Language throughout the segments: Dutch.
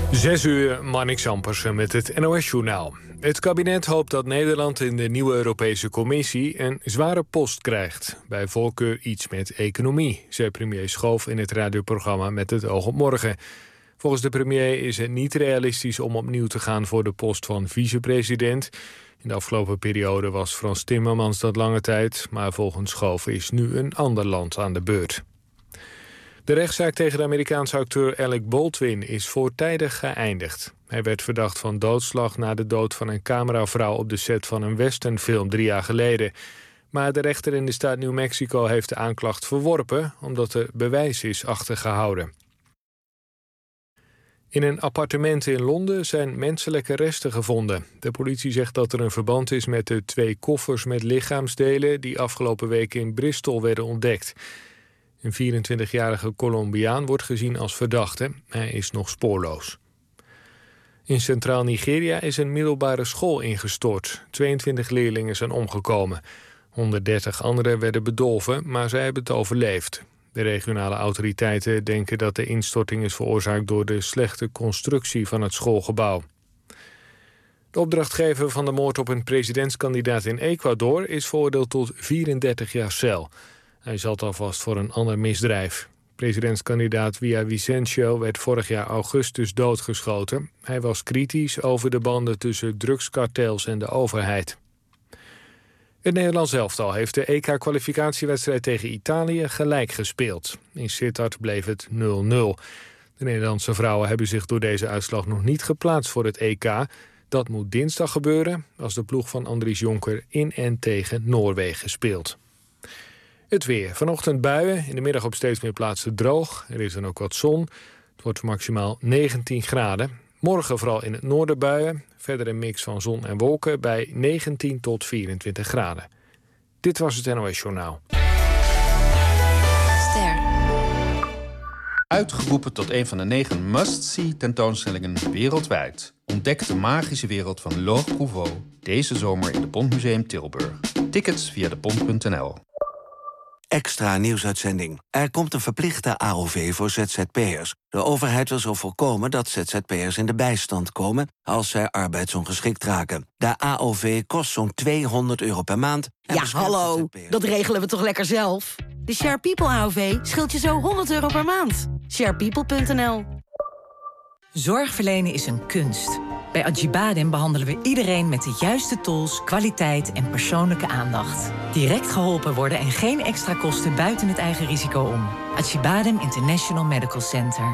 6:00, Marnix Ampersen met het NOS-journaal. Het kabinet hoopt dat Nederland in de nieuwe Europese Commissie een zware post krijgt. Bij voorkeur iets met economie, zei premier Schoof in het radioprogramma Met het oog op morgen. Volgens de premier is het niet realistisch om opnieuw te gaan voor de post van vicepresident. In de afgelopen periode was Frans Timmermans dat lange tijd, maar volgens Schoof is nu een ander land aan de beurt. De rechtszaak tegen de Amerikaanse acteur Alec Baldwin is voortijdig geëindigd. Hij werd verdacht van doodslag na de dood van een cameravrouw op de set van een westernfilm 3 jaar geleden. Maar de rechter in de staat New Mexico heeft de aanklacht verworpen omdat er bewijs is achtergehouden. In een appartement in Londen zijn menselijke resten gevonden. De politie zegt dat er een verband is met de 2 koffers met lichaamsdelen die afgelopen week in Bristol werden ontdekt. Een 24-jarige Colombiaan wordt gezien als verdachte. Hij is nog spoorloos. In Centraal Nigeria is een middelbare school ingestort. 22 leerlingen zijn omgekomen. 130 anderen werden bedolven, maar zij hebben het overleefd. De regionale autoriteiten denken dat de instorting is veroorzaakt door de slechte constructie van het schoolgebouw. De opdrachtgever van de moord op een presidentskandidaat in Ecuador is veroordeeld tot 34 jaar cel. Hij zat alvast voor een ander misdrijf. Presidentskandidaat Villavicencio werd vorig jaar augustus doodgeschoten. Hij was kritisch over de banden tussen drugskartels en de overheid. Het Nederlands elftal heeft de EK-kwalificatiewedstrijd tegen Italië gelijk gespeeld. In Sittard bleef het 0-0. De Nederlandse vrouwen hebben zich door deze uitslag nog niet geplaatst voor het EK. Dat moet dinsdag gebeuren als de ploeg van Andries Jonker in en tegen Noorwegen speelt. Het weer. Vanochtend buien, in de middag op steeds meer plaatsen droog. Er is dan ook wat zon. Het wordt maximaal 19 graden. Morgen vooral in het noorden buien. Verder een mix van zon en wolken bij 19 tot 24 graden. Dit was het NOS Journaal. Ster. Uitgeroepen tot een van de 9 must-see tentoonstellingen wereldwijd. Ontdek de magische wereld van Laure Prouvost deze zomer in de Pontmuseum Tilburg. Tickets via depont.nl. Extra nieuwsuitzending. Er komt een verplichte AOV voor ZZP'ers. De overheid wil zo voorkomen dat ZZP'ers in de bijstand komen als zij arbeidsongeschikt raken. De AOV kost zo'n €200 per maand. Ja, hallo, dat regelen we toch lekker zelf? De Share People AOV scheelt je zo €100 per maand. Sharepeople.nl. Zorg verlenen is een kunst. Bij Acibadem behandelen we iedereen met de juiste tools, kwaliteit en persoonlijke aandacht. Direct geholpen worden en geen extra kosten buiten het eigen risico om. Acibadem International Medical Center.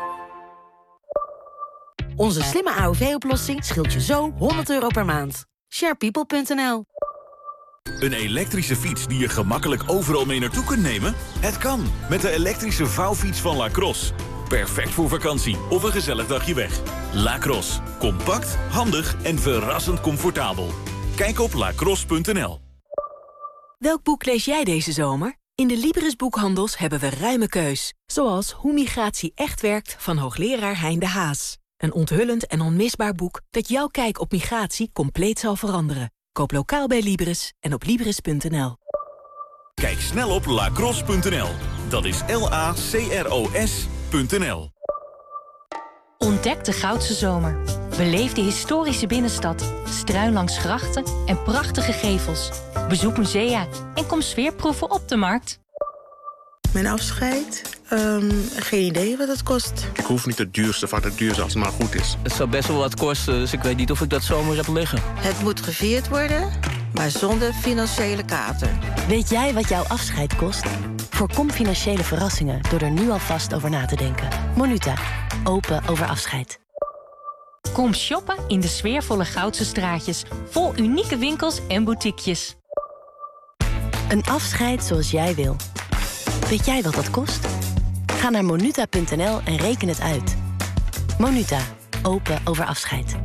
Onze slimme AOV-oplossing scheelt je zo €100 per maand. Sharepeople.nl. Een elektrische fiets die je gemakkelijk overal mee naartoe kunt nemen? Het kan, met de elektrische vouwfiets van Lacrosse. Perfect voor vakantie of een gezellig dagje weg. Lacrosse. Compact, handig en verrassend comfortabel. Kijk op lacrosse.nl. Welk boek lees jij deze zomer? In de Libris Boekhandels hebben we ruime keus. Zoals Hoe migratie echt werkt van hoogleraar Hein de Haas. Een onthullend en onmisbaar boek dat jouw kijk op migratie compleet zal veranderen. Koop lokaal bij Libris en op Libris.nl. Kijk snel op lacrosse.nl. Dat is LACROS.nl. Ontdek de Goudse zomer. Beleef de historische binnenstad, struin langs grachten en prachtige gevels. Bezoek musea en kom sfeerproeven op de markt. Mijn afscheid? Geen idee wat het kost. Ik hoef niet het duurste van het duurste als het maar goed is. Het zou best wel wat kosten, dus ik weet niet of ik dat zomaar heb liggen. Het moet gevierd worden, maar zonder financiële kater. Weet jij wat jouw afscheid kost? Voorkom financiële verrassingen door er nu alvast over na te denken. Monuta. Open over afscheid. Kom shoppen in de sfeervolle Goudse straatjes, vol unieke winkels en boutiquejes. Een afscheid zoals jij wil. Weet jij wat dat kost? Ga naar monuta.nl en reken het uit. Monuta. Open over afscheid.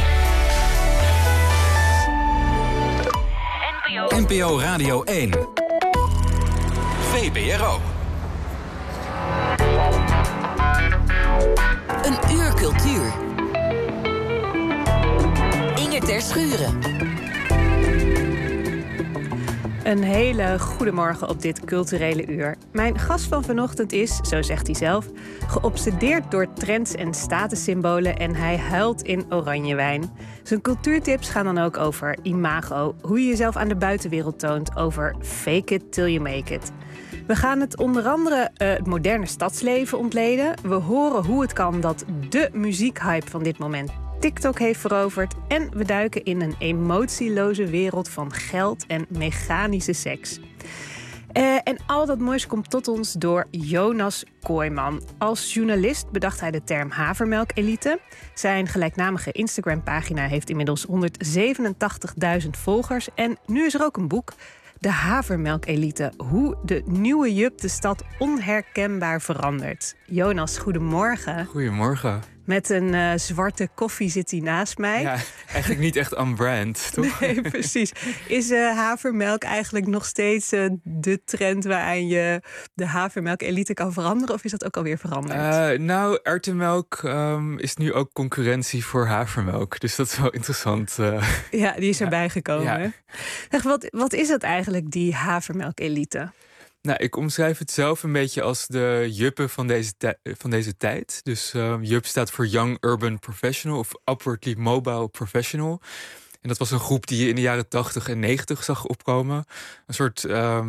NPO Radio 1. VPRO. Een uur cultuur. Inge Ter Schuren. Een hele goede morgen op dit culturele uur. Mijn gast van vanochtend is, zo zegt hij zelf, geobsedeerd door trends en statussymbolen en hij huilt in oranjewijn. Zijn cultuurtips gaan dan ook over imago, hoe je jezelf aan de buitenwereld toont, over fake it till you make it. We gaan het onder andere het moderne stadsleven ontleden. We horen hoe het kan dat de muziekhype van dit moment TikTok heeft veroverd. En we duiken in een emotieloze wereld van geld en mechanische seks. En al dat moois komt tot ons door Jonas Kooijman. Als journalist bedacht hij de term havermelkelite. Zijn gelijknamige Instagram-pagina heeft inmiddels 187.000 volgers. En nu is er ook een boek, De Havermelkelite. Hoe de nieuwe Jup de stad onherkenbaar verandert. Jonas, goedemorgen. Goedemorgen. Met een zwarte koffie zit hij naast mij. Ja, eigenlijk niet echt on brand, toch? Nee, precies. Is havermelk eigenlijk nog steeds de trend waaraan je de havermelkelite kan veranderen? Of is dat ook alweer veranderd? Nou, erwtenmelk is nu ook concurrentie voor havermelk. Dus dat is wel interessant. Ja, die is erbij gekomen. Ja. Zeg, wat is dat eigenlijk, die havermelkelite? Nou, ik omschrijf het zelf een beetje als de juppen van deze tijd. Dus JUP staat voor Young Urban Professional of Upwardly Mobile Professional. En dat was een groep die je in de jaren 80 en 90 zag opkomen. Een soort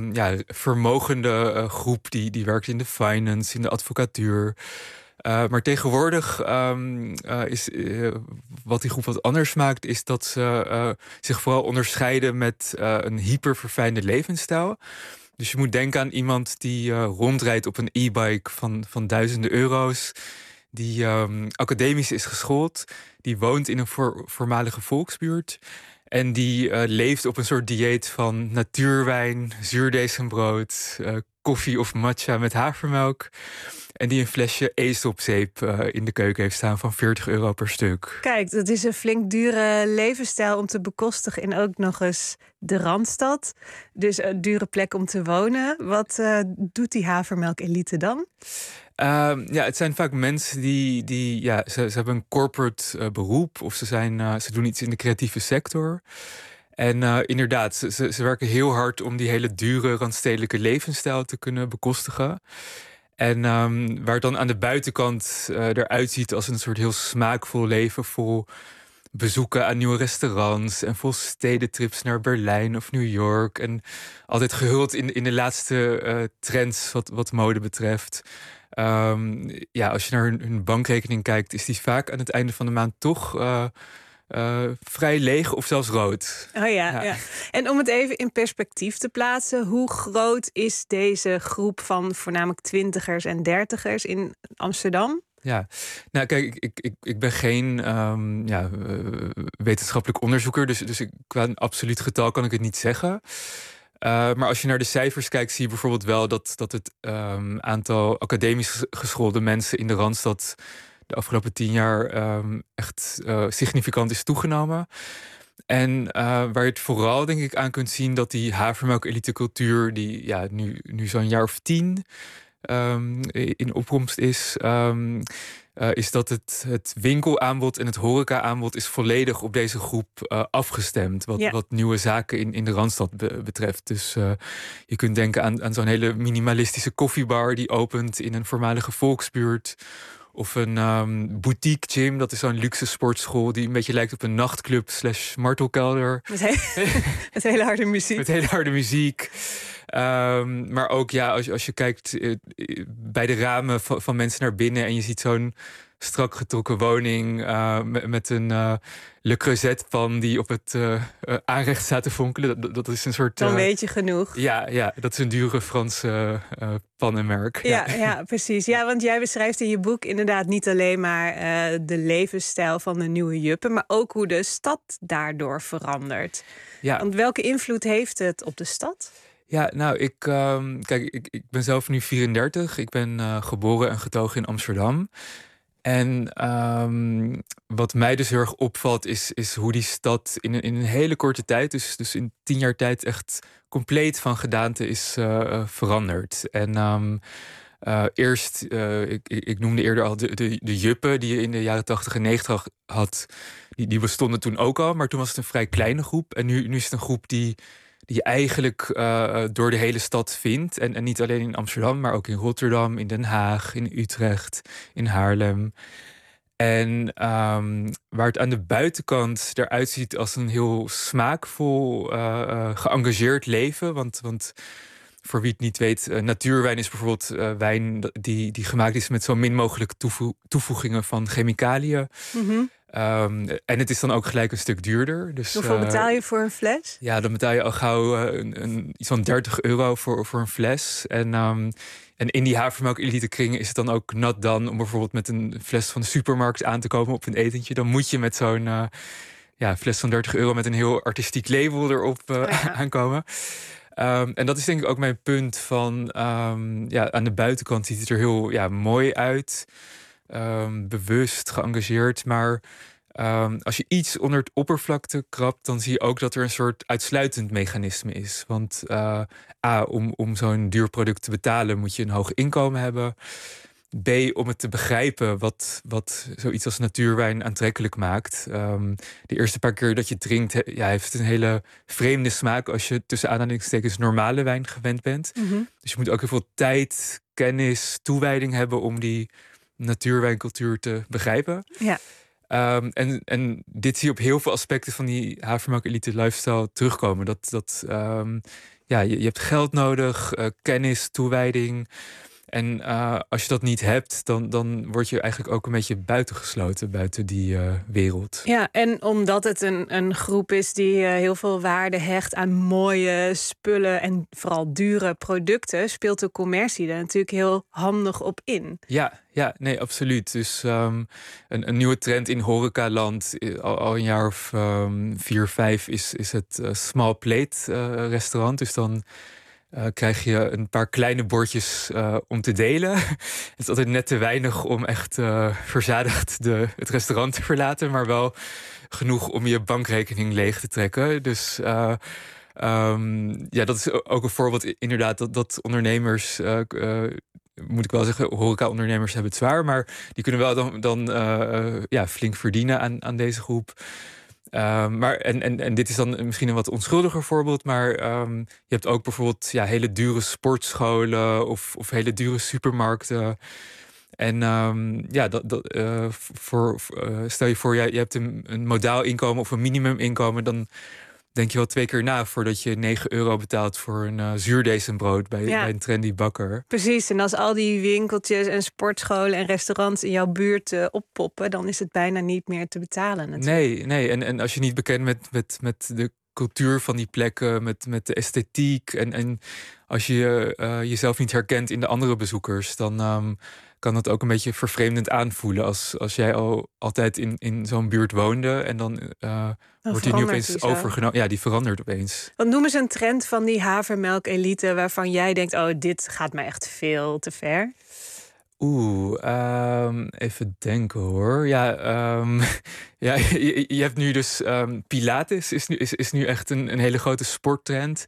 vermogende groep die werkte in de finance, in de advocatuur. Maar tegenwoordig is wat die groep wat anders maakt, is dat ze zich vooral onderscheiden met een hyperverfijnde levensstijl. Dus je moet denken aan iemand die rondrijdt op een e-bike van duizenden euro's. Die academisch is geschoold. Die woont in een voormalige volksbuurt. En die leeft op een soort dieet van natuurwijn, zuurdesembrood, koffie of matcha met havermelk. En die een flesje Aesopzeep in de keuken heeft staan van €40 per stuk. Kijk, dat is een flink dure levensstijl om te bekostigen. En ook nog eens de Randstad. Dus een dure plek om te wonen. Wat doet die havermelkelite dan? Het zijn vaak mensen die ze hebben een corporate beroep. Of ze doen iets in de creatieve sector. En inderdaad, ze werken heel hard om die hele dure randstedelijke levensstijl te kunnen bekostigen. En waar het dan aan de buitenkant eruit ziet als een soort heel smaakvol leven, vol bezoeken aan nieuwe restaurants en vol stedentrips naar Berlijn of New York. En altijd gehuld in de laatste trends wat mode betreft. Als je naar hun bankrekening kijkt, is die vaak aan het einde van de maand toch vrij leeg of zelfs rood. Oh ja. En om het even in perspectief te plaatsen, hoe groot is deze groep van voornamelijk twintigers en dertigers in Amsterdam? Ja, nou kijk, ik ben geen wetenschappelijk onderzoeker, dus qua een absoluut getal kan ik het niet zeggen. Maar als je naar de cijfers kijkt, zie je bijvoorbeeld wel dat het aantal academisch geschoolde mensen in de Randstad de afgelopen 10 jaar echt significant is toegenomen. En waar je het vooral denk ik aan kunt zien, dat die havermelkelitecultuur, die nu zo'n jaar of 10 in opkomst is, is dat het winkelaanbod en het horeca-aanbod is volledig op deze groep afgestemd. Wat nieuwe zaken in de Randstad betreft. Dus je kunt denken aan zo'n hele minimalistische koffiebar die opent in een voormalige volksbuurt. Of een boutique gym, dat is zo'n luxe sportschool die een beetje lijkt op een nachtclub / martelkelder. Met hele harde muziek. Met hele harde muziek. Maar ook als je kijkt bij de ramen van mensen naar binnen en je ziet zo'n strak getrokken woning met een Le Creuset-pan die op het aanrecht staat te fonkelen. Dat is een soort... Dan weet je genoeg. Ja, dat is een dure Franse pannenmerk. Ja, precies. Ja, want jij beschrijft in je boek inderdaad niet alleen maar de levensstijl van de nieuwe juppen, maar ook hoe de stad daardoor verandert. Ja. Want welke invloed heeft het op de stad? Ja, nou, ik ben zelf nu 34. Ik ben geboren en getogen in Amsterdam. En wat mij dus heel erg opvalt is hoe die stad in een hele korte tijd, dus in 10 jaar tijd, echt compleet van gedaante is veranderd. En eerst, ik noemde eerder al de juppen die je in de jaren 80 en 90 had. Die bestonden toen ook al, maar toen was het een vrij kleine groep. En nu is het een groep die je eigenlijk door de hele stad vindt. En niet alleen in Amsterdam, maar ook in Rotterdam, in Den Haag, in Utrecht, in Haarlem. En waar het aan de buitenkant eruit ziet als een heel smaakvol, geëngageerd leven. Want voor wie het niet weet, natuurwijn is bijvoorbeeld wijn die gemaakt is met zo min mogelijk toevoegingen van chemicaliën. Mm-hmm. En het is dan ook gelijk een stuk duurder. Dus, hoeveel betaal je voor een fles? Ja, dan betaal je al gauw iets van €30 voor een fles. En in die havermelk-elite kringen is het dan ook nat dan om bijvoorbeeld met een fles van de supermarkt aan te komen op een etentje. Dan moet je met zo'n fles van €30 met een heel artistiek label erop aankomen. En dat is denk ik ook mijn punt van aan de buitenkant ziet het er heel mooi uit. Bewust, geëngageerd. Maar als je iets onder het oppervlakte krabt, dan zie je ook dat er een soort uitsluitend mechanisme is. Want om zo'n duur product te betalen moet je een hoog inkomen hebben. B, om het te begrijpen wat zoiets als natuurwijn aantrekkelijk maakt. De eerste paar keer dat je het drinkt, heeft het een hele vreemde smaak als je tussen aanhalingstekens normale wijn gewend bent. Mm-hmm. Dus je moet ook heel veel tijd, kennis, toewijding hebben om die natuurwijncultuur te begrijpen. Ja. En dit zie je op heel veel aspecten van die havermelk-elite lifestyle terugkomen. Je hebt geld nodig, kennis, toewijding. En als je dat niet hebt, dan word je eigenlijk ook een beetje buitengesloten buiten die wereld. Ja, en omdat het een groep is die heel veel waarde hecht aan mooie spullen en vooral dure producten, speelt de commercie er natuurlijk heel handig op in. Ja, nee, absoluut. Dus een nieuwe trend in horecaland, al een jaar of 4, 5, is het small plate restaurant. Dus dan krijg je een paar kleine bordjes om te delen. Het is altijd net te weinig om echt verzadigd het restaurant te verlaten, maar wel genoeg om je bankrekening leeg te trekken. Dus dat is ook een voorbeeld inderdaad dat ondernemers, moet ik wel zeggen, horeca-ondernemers hebben het zwaar, maar die kunnen wel dan flink verdienen aan deze groep. En dit is dan misschien een wat onschuldiger voorbeeld, maar je hebt ook bijvoorbeeld hele dure sportscholen of hele dure supermarkten. En stel je voor, je hebt een modaal inkomen of een minimuminkomen, dan denk je wel 2 keer na voordat je €9 betaalt voor een zuurdesembrood bij een trendy bakker. Precies, en als al die winkeltjes en sportscholen en restaurants in jouw buurt oppoppen, dan is het bijna niet meer te betalen natuurlijk. Nee. En als je niet bekend met de cultuur van die plekken, met de esthetiek en als je jezelf niet herkent in de andere bezoekers, dan kan dat ook een beetje vervreemdend aanvoelen als jij altijd in zo'n buurt woonde en dan wordt die nu opeens overgenomen. Ja, die verandert opeens. Wat noemen ze een trend van die havermelk-elite waarvan jij denkt, dit gaat mij echt veel te ver? Even denken hoor. Je hebt nu dus Pilates is nu echt een hele grote sporttrend.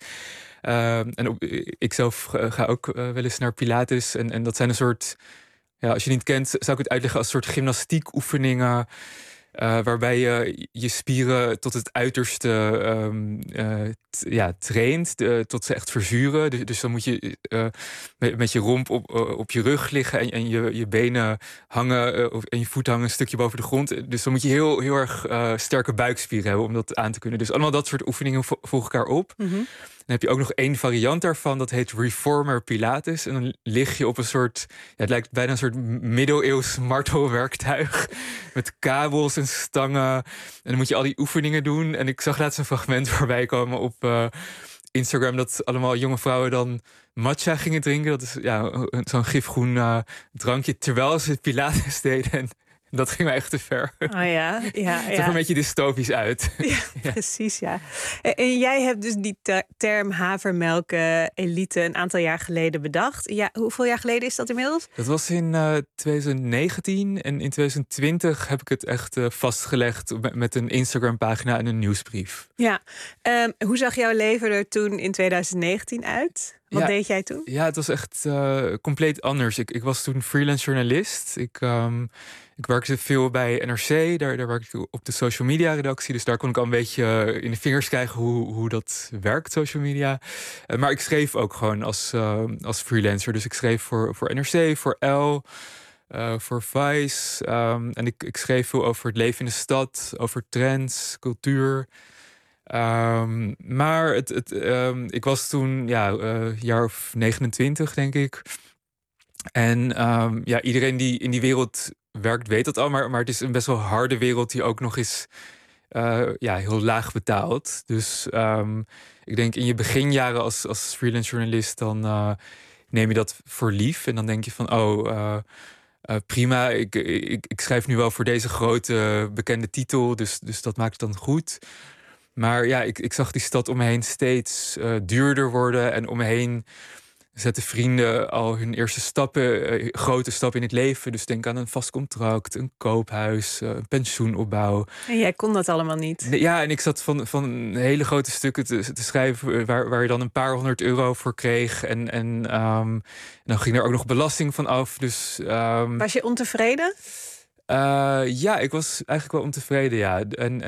Ik zelf ga ook wel eens naar Pilates. En dat zijn een soort, als je het niet kent, zou ik het uitleggen als een soort gymnastiekoefeningen. Waarbij je je spieren tot het uiterste traint, tot ze echt verzuren. Dus dan moet je met je romp op je rug liggen en je benen hangen en je voeten hangen een stukje boven de grond. Dus dan moet je heel, heel erg sterke buikspieren hebben om dat aan te kunnen. Dus allemaal dat soort oefeningen volgen elkaar op. Mm-hmm. Dan heb je ook nog 1 variant daarvan, dat heet Reformer Pilates. En dan lig je op een soort, het lijkt bijna een soort middeleeuws martelwerktuig. Met kabels en stangen. En dan moet je al die oefeningen doen. En ik zag laatst een fragment voorbij komen op Instagram dat allemaal jonge vrouwen dan matcha gingen drinken. Dat is zo'n gifgroen drankje, terwijl ze het Pilates deden. En dat ging mij echt te ver. Oh ja. Het zag er een beetje dystopisch uit. Ja, precies, ja. En jij hebt dus die term havermelk-elite een aantal jaar geleden bedacht. Ja, hoeveel jaar geleden is dat inmiddels? Dat was in 2019 en in 2020 heb ik het echt vastgelegd met een Instagram-pagina en een nieuwsbrief. Ja, hoe zag jouw leven er toen in 2019 uit? Wat deed jij toen? Ja, het was echt compleet anders. Ik was toen freelance journalist. Ik werkte veel bij NRC. Daar werkte ik op de social media redactie. Dus daar kon ik al een beetje in de vingers krijgen hoe dat werkt, social media. Maar ik schreef ook gewoon als freelancer. Dus ik schreef voor NRC, voor Elle, voor Vice. En ik schreef veel over het leven in de stad, over trends, cultuur. Maar ik was toen jaar of 29, denk ik. En iedereen die in die wereld werkt, weet dat al. Maar het is een best wel harde wereld die ook nog eens heel laag betaalt. Dus ik denk in je beginjaren als freelance journalist, dan neem je dat voor lief. En dan denk je van, prima, ik schrijf nu wel voor deze grote bekende titel. Dus dat maakt het dan goed. Maar ja, ik zag die stad om me heen steeds duurder worden. En om me heen zetten vrienden al hun eerste stappen, grote stappen in het leven. Dus denk aan een vast contract, een koophuis, een pensioenopbouw. En jij kon dat allemaal niet? Ja, en ik zat van hele grote stukken te schrijven waar je dan een paar €100 voor kreeg. En dan ging er ook nog belasting van af. Dus, was je ontevreden? Ik was eigenlijk wel ontevreden, ja.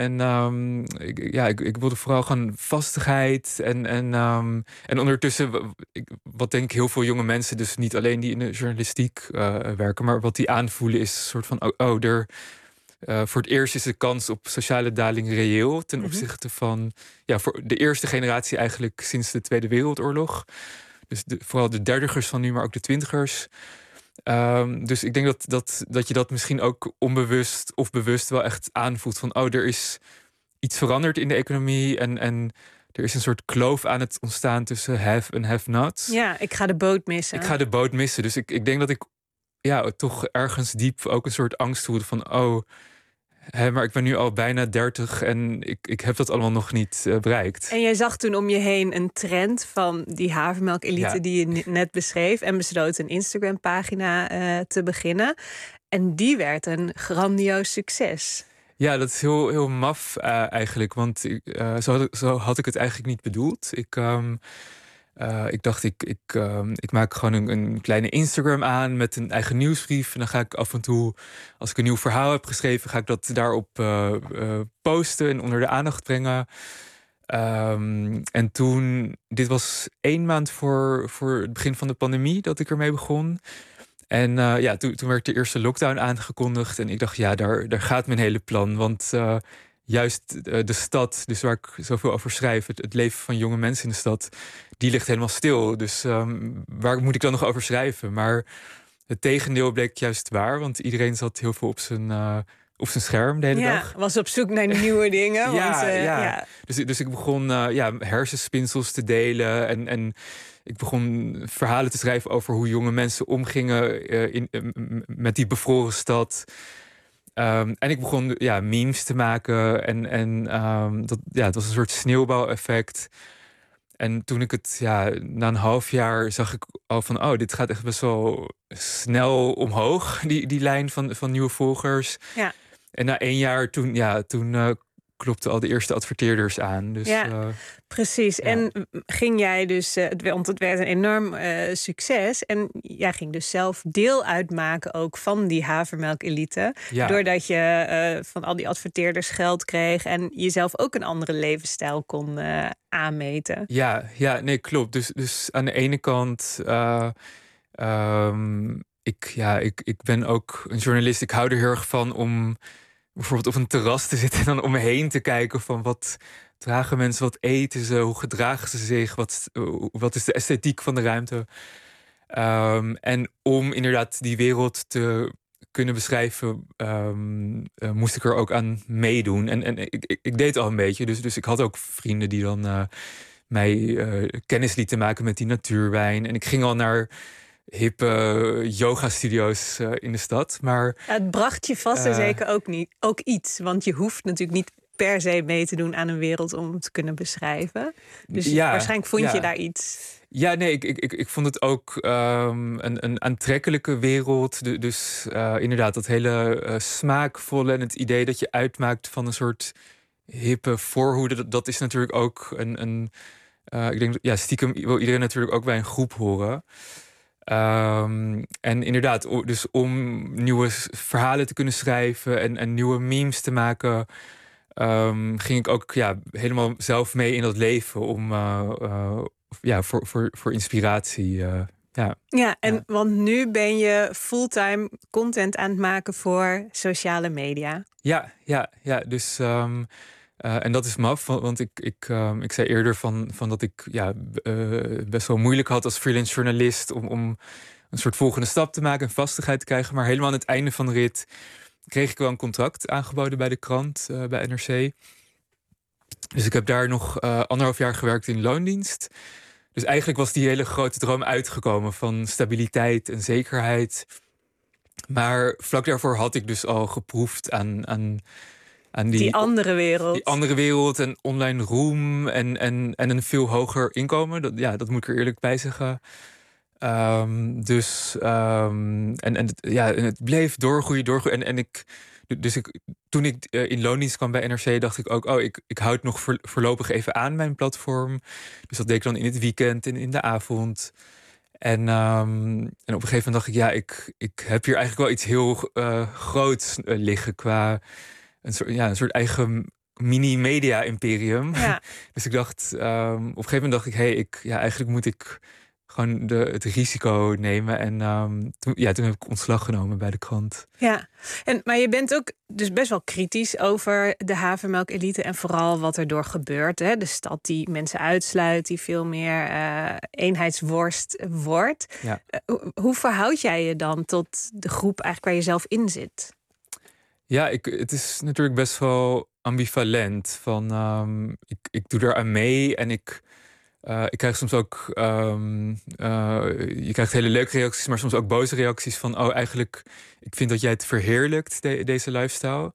Ik wilde vooral gewoon vastigheid. En ondertussen, wat denk ik heel veel jonge mensen, dus niet alleen die in de journalistiek werken, maar wat die aanvoelen is een soort van, voor het eerst is de kans op sociale daling reëel ten opzichte van, voor de eerste generatie eigenlijk sinds de Tweede Wereldoorlog. Dus vooral de dertigers van nu, maar ook de twintigers. Dus ik denk dat je dat misschien ook onbewust of bewust wel echt aanvoelt van, er is iets veranderd in de economie en er is een soort kloof aan het ontstaan tussen have en have not. Ja, ik ga de boot missen. Ik ga de boot missen. Dus ik denk dat ik toch ergens diep ook een soort angst voelde van, maar ik ben nu al bijna 30 en ik heb dat allemaal nog niet bereikt. En jij zag toen om je heen een trend van die havermelk-elite die je net beschreef en besloot een Instagram-pagina te beginnen. En die werd een grandioos succes. Ja, dat is heel, heel maf eigenlijk, want zo had ik het eigenlijk niet bedoeld. Ik dacht, ik maak gewoon een kleine Instagram aan met een eigen nieuwsbrief. En dan ga ik af en toe, als ik een nieuw verhaal heb geschreven, ga ik dat daarop posten en onder de aandacht brengen. En toen, dit was 1 maand voor het begin van de pandemie dat ik ermee begon. En toen werd de eerste lockdown aangekondigd. En ik dacht, daar gaat mijn hele plan. Want juist de stad, dus waar ik zoveel over schrijf, het leven van jonge mensen in de stad, die ligt helemaal stil. Dus waar moet ik dan nog over schrijven? Maar het tegendeel bleek juist waar, want iedereen zat heel veel op zijn scherm de hele dag. Was op zoek naar nieuwe dingen. Dus ik begon hersenspinsels te delen en ik begon verhalen te schrijven over hoe jonge mensen omgingen met die bevroren stad. En ik begon memes te maken. Het was een soort sneeuwbaleffect. En toen ik het na een half jaar zag ik al van, dit gaat echt best wel snel omhoog, die lijn van nieuwe volgers. Ja. En na 1 jaar toen klopten al de eerste adverteerders aan. Dus, precies. Ja. En ging jij dus, want het werd een enorm succes. En jij ging dus zelf deel uitmaken ook van die havermelk-elite. Ja. Doordat je van al die adverteerders geld kreeg en jezelf ook een andere levensstijl kon aanmeten. Ja, nee, klopt. Dus aan de ene kant, ik ben ook een journalist. Ik hou er heel erg van om bijvoorbeeld op een terras te zitten en dan om me heen te kijken van wat dragen mensen, wat eten ze, hoe gedragen ze zich, wat is de esthetiek van de ruimte. En om inderdaad die wereld te kunnen beschrijven, moest ik er ook aan meedoen. En ik deed al een beetje, dus ik had ook vrienden die dan mij kennis lieten maken met die natuurwijn. En ik ging al naar hippe yoga-studio's in de stad. Maar het bracht je vast en zeker ook iets. Want je hoeft natuurlijk niet per se mee te doen aan een wereld om het te kunnen beschrijven. Dus waarschijnlijk vond je daar iets. Ja, nee, ik vond het ook een aantrekkelijke wereld. Dus inderdaad, dat hele smaakvolle en het idee dat je uitmaakt van een soort hippe voorhoede. Dat is natuurlijk ook ik denk, ja, stiekem wil iedereen natuurlijk ook bij een groep horen. En inderdaad, dus om nieuwe verhalen te kunnen schrijven en nieuwe memes te maken, ging ik ook helemaal zelf mee in dat leven om voor inspiratie. Want nu ben je fulltime content aan het maken voor sociale media. Ja. Dus en dat is maf, want ik zei eerder van dat ik best wel moeilijk had als freelance journalist om een soort volgende stap te maken en vastigheid te krijgen. Maar helemaal aan het einde van de rit kreeg ik wel een contract aangeboden bij de krant, bij NRC. Dus ik heb daar nog 1,5 jaar gewerkt in loondienst. Dus eigenlijk was die hele grote droom uitgekomen van stabiliteit en zekerheid. Maar vlak daarvoor had ik dus al geproefd aan die andere wereld. Die andere wereld en online roem en een veel hoger inkomen. Dat moet ik er eerlijk bij zeggen. Het bleef doorgroeien. Toen ik in loondienst kwam bij NRC, dacht ik ook, ik houd nog voorlopig even aan mijn platform. Dus dat deed ik dan in het weekend en in de avond. En op een gegeven moment dacht ik heb hier eigenlijk wel iets heel groots liggen qua een soort eigen mini-media-imperium. Ja. Dus ik dacht, op een gegeven moment dacht ik, eigenlijk moet ik gewoon het risico nemen. En toen heb ik ontslag genomen bij de krant. Ja, maar je bent ook dus best wel kritisch over de havermelk-elite en vooral wat er door gebeurt. Hè? De stad die mensen uitsluit, die veel meer eenheidsworst wordt. Ja. Hoe verhoud jij je dan tot de groep eigenlijk waar je zelf in zit? Ja, het is natuurlijk best wel ambivalent. Ik doe er aan mee en ik krijg soms ook je krijgt hele leuke reacties, maar soms ook boze reacties van eigenlijk, ik vind dat jij het verheerlijkt, deze lifestyle.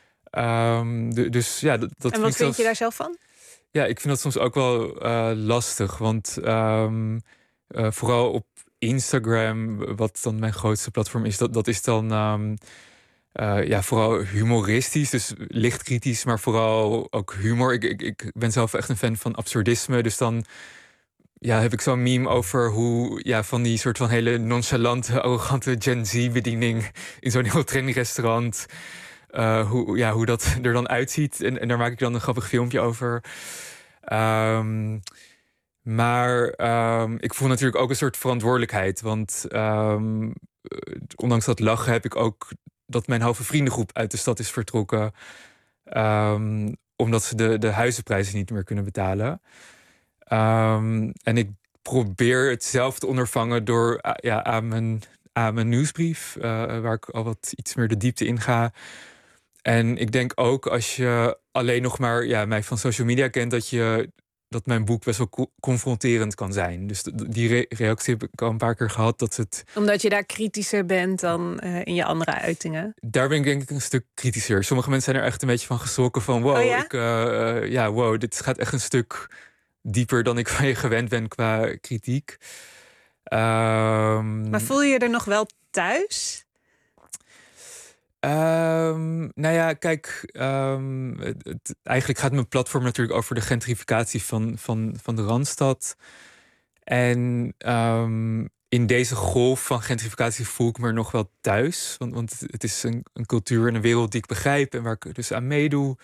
Dat en wat vind je daar zelf van? Ja, ik vind dat soms ook wel lastig, want vooral op Instagram, wat dan mijn grootste platform is, dat is dan vooral humoristisch, dus licht kritisch, maar vooral ook humor. Ik ben zelf echt een fan van absurdisme, dus dan heb ik zo'n meme over hoe van die soort van hele nonchalante, arrogante Gen Z-bediening in zo'n heel trendy restaurant, hoe dat er dan uitziet. En daar maak ik dan een grappig filmpje over. Maar ik voel natuurlijk ook een soort verantwoordelijkheid, want ondanks dat lachen heb ik ook dat mijn halve vriendengroep uit de stad is vertrokken, omdat ze de huizenprijzen niet meer kunnen betalen. En ik probeer het zelf te ondervangen door aan mijn nieuwsbrief, waar ik al iets meer de diepte in ga. En ik denk ook, als je alleen nog maar mij van social media kent, dat mijn boek best wel confronterend kan zijn. Dus die reactie heb ik al een paar keer gehad. Omdat je daar kritischer bent dan in je andere uitingen? Daar ben ik denk ik een stuk kritischer. Sommige mensen zijn er echt een beetje van geschrokken van wow, dit gaat echt een stuk dieper dan ik van je gewend ben qua kritiek. Maar voel je er nog wel thuis? Eigenlijk gaat mijn platform natuurlijk over de gentrificatie van de Randstad. En in deze golf van gentrificatie voel ik me er nog wel thuis. Want het is een cultuur en een wereld die ik begrijp en waar ik dus aan meedoe.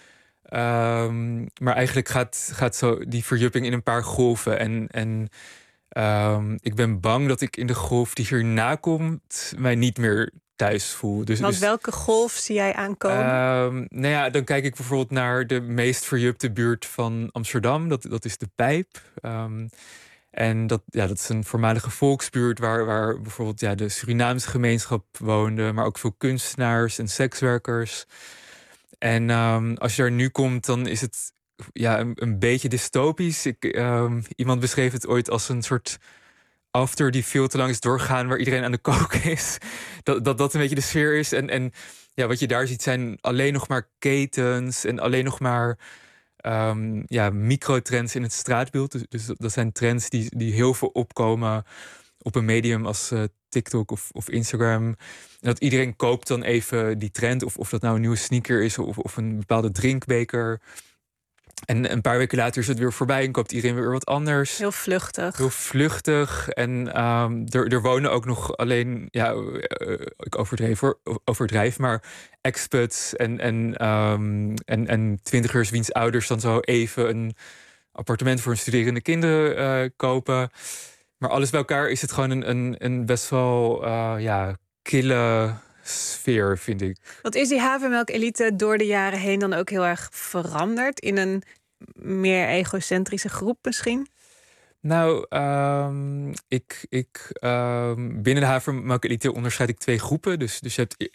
Maar eigenlijk gaat zo die verjupping in een paar golven. En ik ben bang dat ik in de golf die hierna komt mij niet meer thuis voel. Want welke golf zie jij aankomen? Dan kijk ik bijvoorbeeld naar de meest verjupte buurt van Amsterdam. Dat is de Pijp. En dat is een voormalige volksbuurt waar bijvoorbeeld de Surinaamse gemeenschap woonde, maar ook veel kunstenaars en sekswerkers. En als je daar nu komt, dan is het een beetje dystopisch. Iemand beschreef het ooit als een soort after die veel te lang is doorgaan, waar iedereen aan de koken is. Dat een beetje de sfeer is. En wat je daar ziet zijn alleen nog maar ketens en alleen nog maar microtrends in het straatbeeld. Dus dat zijn trends die heel veel opkomen op een medium als TikTok of Instagram. En dat iedereen koopt dan even die trend, of dat nou een nieuwe sneaker is of een bepaalde drinkbeker. En een paar weken later is het weer voorbij en koopt iedereen weer wat anders. Heel vluchtig. Heel vluchtig. En er wonen ook nog alleen, ik overdrijf, maar expats en twintigers wiens ouders dan zo even een appartement voor hun studerende kinderen kopen. Maar alles bij elkaar is het gewoon een best wel kille sfeer, vind ik. Wat is die havermelk-elite door de jaren heen dan ook heel erg veranderd? In een meer egocentrische groep misschien? Nou, binnen de havermelk-elite onderscheid ik 2 groepen. Dus je hebt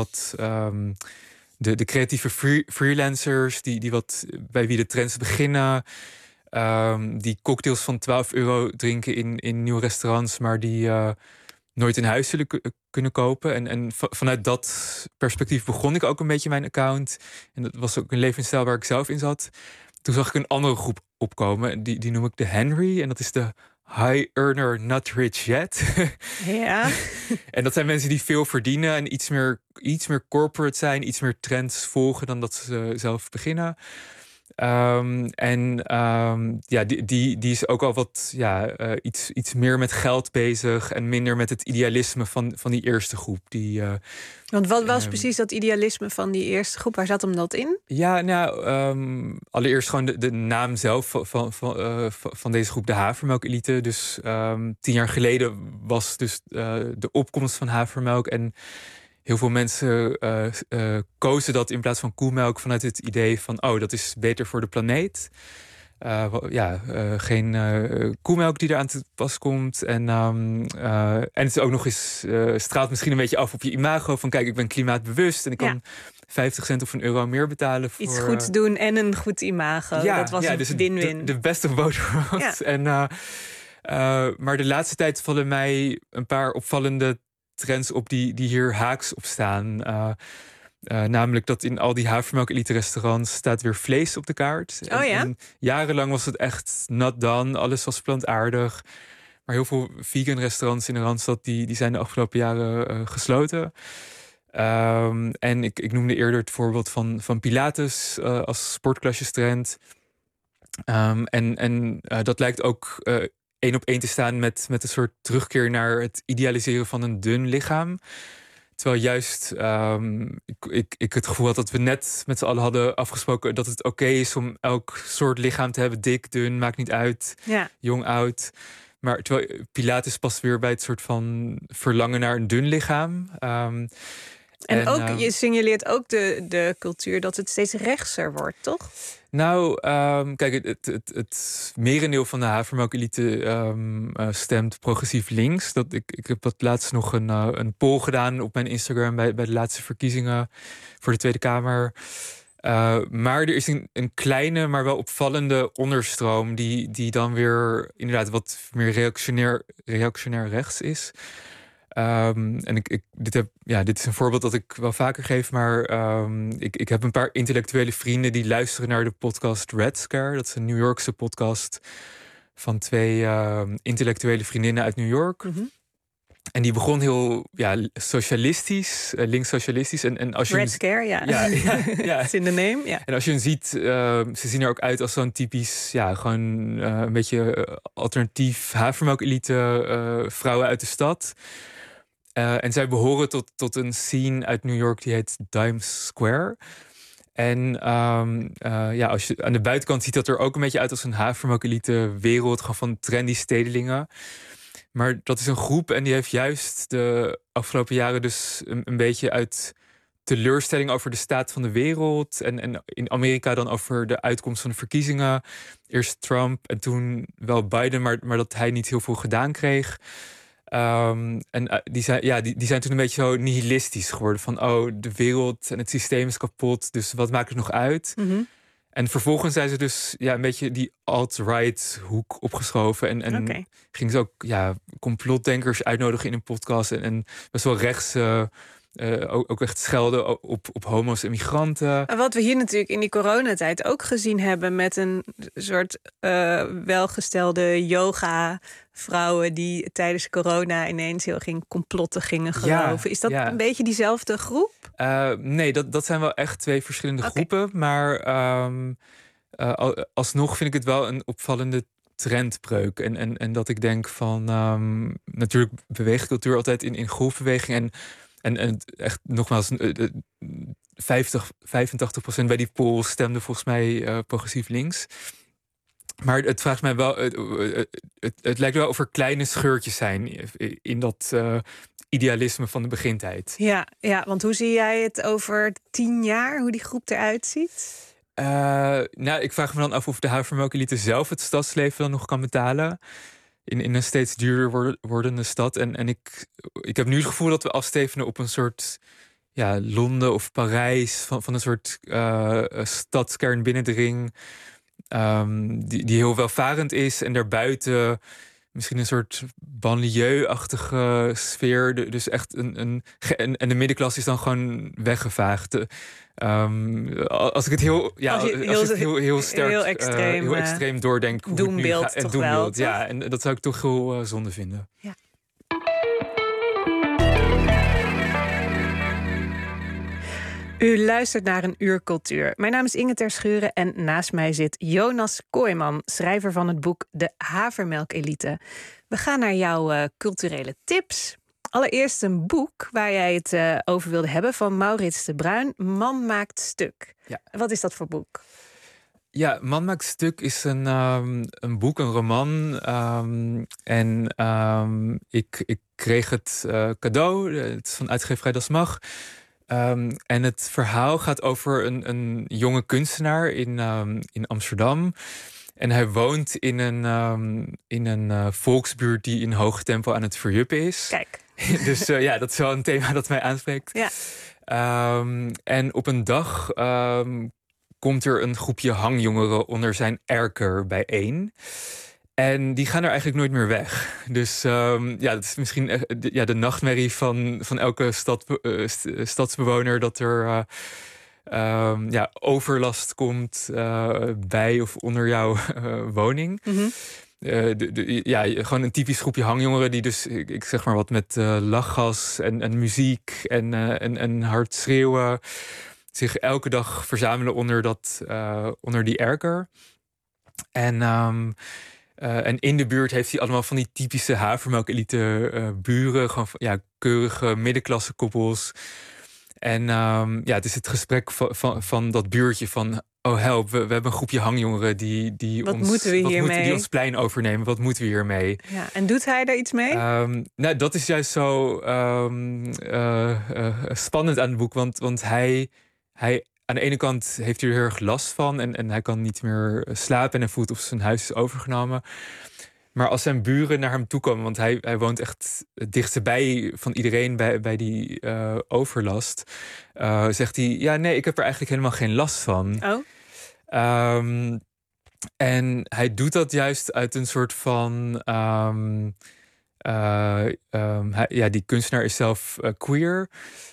de creatieve freelancers bij wie de trends beginnen. Die cocktails van €12 drinken in nieuwe restaurants, maar die nooit in huis zullen kunnen kopen. En vanuit dat perspectief begon ik ook een beetje mijn account. En dat was ook een levensstijl waar ik zelf in zat. Toen zag ik een andere groep opkomen. Die noem ik de Henry. En dat is de high earner, not rich yet. Ja. En dat zijn mensen die veel verdienen en iets meer corporate zijn, iets meer trends volgen dan dat ze zelf beginnen. Die is ook al wat iets meer met geld bezig en minder met het idealisme van die eerste groep. Want wat was precies dat idealisme van die eerste groep? Waar zat hem dat in? Ja, allereerst gewoon de naam zelf van deze groep, de havermelk-elite. Dus 10 jaar geleden was dus de opkomst van havermelk. En heel veel mensen kozen dat in plaats van koemelk vanuit het idee van, dat is beter voor de planeet. Geen koemelk die eraan te pas komt. En het is ook nog eens, straalt misschien een beetje af op je imago van, kijk, ik ben klimaatbewust en ik kan 50 cent of €1 meer betalen voor iets goeds doen en een goed imago. Dat was een dus win-win. De best of both worlds. Ja. Maar de laatste tijd vallen mij een paar opvallende trends op die hier haaks op staan. Namelijk dat in al die havermelk-elite restaurants staat weer vlees op de kaart. En jarenlang was het echt not done. Alles was plantaardig. Maar heel veel vegan restaurants in de Randstad die zijn de afgelopen jaren gesloten. En ik noemde eerder het voorbeeld van Pilates als sportklasjestrend. Dat lijkt ook 1 op 1 te staan met een soort terugkeer naar het idealiseren van een dun lichaam. Terwijl juist ik het gevoel had dat we net met z'n allen hadden afgesproken dat het oké is om elk soort lichaam te hebben. Dik, dun, maakt niet uit. Ja. Jong, oud. Maar terwijl Pilates past weer bij het soort van verlangen naar een dun lichaam. Je signaleert ook de cultuur dat het steeds rechtser wordt, toch? Nou, kijk, het merendeel van de havermelk-elite stemt progressief links. Ik heb dat laatst nog een poll gedaan op mijn Instagram bij de laatste verkiezingen voor de Tweede Kamer. Maar er is een kleine, maar wel opvallende onderstroom die dan weer inderdaad wat meer reactionair rechts is. Dit is een voorbeeld dat ik wel vaker geef, maar ik heb een paar intellectuele vrienden die luisteren naar de podcast Red Scare. Dat is een New Yorkse podcast van 2 intellectuele vriendinnen uit New York. Mm-hmm. En die begon heel socialistisch, links-socialistisch. En als je Red Scare, ja. It's in the name, ja. En als je hem ziet, ze zien er ook uit als zo'n typisch, gewoon een beetje alternatief havermelk-elite, vrouwen uit de stad. En zij behoren tot een scene uit New York die heet Times Square. En als je aan de buitenkant ziet dat er ook een beetje uit als een havermelk-elite wereld, gewoon van trendy stedelingen. Maar dat is een groep en die heeft juist de afgelopen jaren dus een beetje uit teleurstelling over de staat van de wereld. En in Amerika dan over de uitkomst van de verkiezingen. Eerst Trump en toen wel Biden, maar dat hij niet heel veel gedaan kreeg. Die zijn toen een beetje zo nihilistisch geworden. Van de wereld en het systeem is kapot, dus wat maakt het nog uit? Mm-hmm. En vervolgens zijn ze dus een beetje die alt-right hoek opgeschoven. En gingen ze ook complotdenkers uitnodigen in een podcast. En best wel rechts ook echt schelden op homo's en migranten. Wat we hier natuurlijk in die coronatijd ook gezien hebben met een soort welgestelde yoga-vrouwen die tijdens corona ineens heel in complotten gingen geloven. Is dat een beetje diezelfde groep? Nee, dat zijn wel echt 2 verschillende groepen. Maar alsnog vind ik het wel een opvallende trendbreuk. En dat ik denk van... natuurlijk beweegt cultuur altijd in golfbeweging. En echt nogmaals... 85% bij die poll stemde volgens mij progressief links. Maar het vraagt mij wel... Het lijkt wel of er kleine scheurtjes zijn in dat idealisme van de begintijd. Ja, want hoe zie jij het over 10 jaar? Hoe die groep eruit ziet? Ik vraag me dan af of de havermelkelite zelf het stadsleven dan nog kan betalen. In een steeds duurder wordende stad. En ik heb nu het gevoel dat we afstevenen op een soort... Londen of Parijs, van een soort stadskern binnen de ring... die heel welvarend is en daarbuiten misschien een soort banlieue-achtige sfeer. Dus echt en de middenklasse is dan gewoon weggevaagd. Als ik het heel sterk, heel extreem doordenk, hoe doembeeld het nu gaat. Doembeeld, ja, en dat zou ik toch heel zonde vinden. Ja. U luistert naar Een Uur Cultuur. Mijn naam is Inge Terschuren en naast mij zit Jonas Kooijman, schrijver van het boek De Havermelkelite. We gaan naar jouw culturele tips. Allereerst een boek waar jij het over wilde hebben van Maurits de Bruin. Man maakt stuk. Ja. Wat is dat voor boek? Ja, Man maakt stuk is een boek, een roman. Ik kreeg het cadeau. Het is van uitgeverij Das Mag. En het verhaal gaat over een jonge kunstenaar in Amsterdam. En hij woont in een volksbuurt die in hoog tempo aan het verjuppen is. Kijk. Dus dat is wel een thema dat mij aanspreekt. Ja. En op een dag komt er een groepje hangjongeren onder zijn erker bijeen. En die gaan er eigenlijk nooit meer weg. Dus dat is misschien de nachtmerrie van elke stadsbewoner... dat er overlast komt bij of onder jouw woning. Mm-hmm. Gewoon een typisch groepje hangjongeren... die dus, ik zeg maar wat, met lachgas en muziek en hard schreeuwen... zich elke dag verzamelen onder die erker. En in de buurt heeft hij allemaal van die typische havermelkelite buren. Gewoon keurige middenklasse koppels. En het is het gesprek van dat buurtje van... oh help, we hebben een groepje hangjongeren die ons plein overnemen. Wat moeten we hiermee? Ja, en doet hij daar iets mee? Dat is juist zo spannend aan het boek. Want hij aan de ene kant heeft hij er heel erg last van... en hij kan niet meer slapen en voelt of zijn huis is overgenomen. Maar als zijn buren naar hem toe komen... want hij woont echt het dichtst bij van iedereen bij die overlast... zegt hij, ik heb er eigenlijk helemaal geen last van. Oh. En hij doet dat juist uit een soort van... die kunstenaar is zelf queer...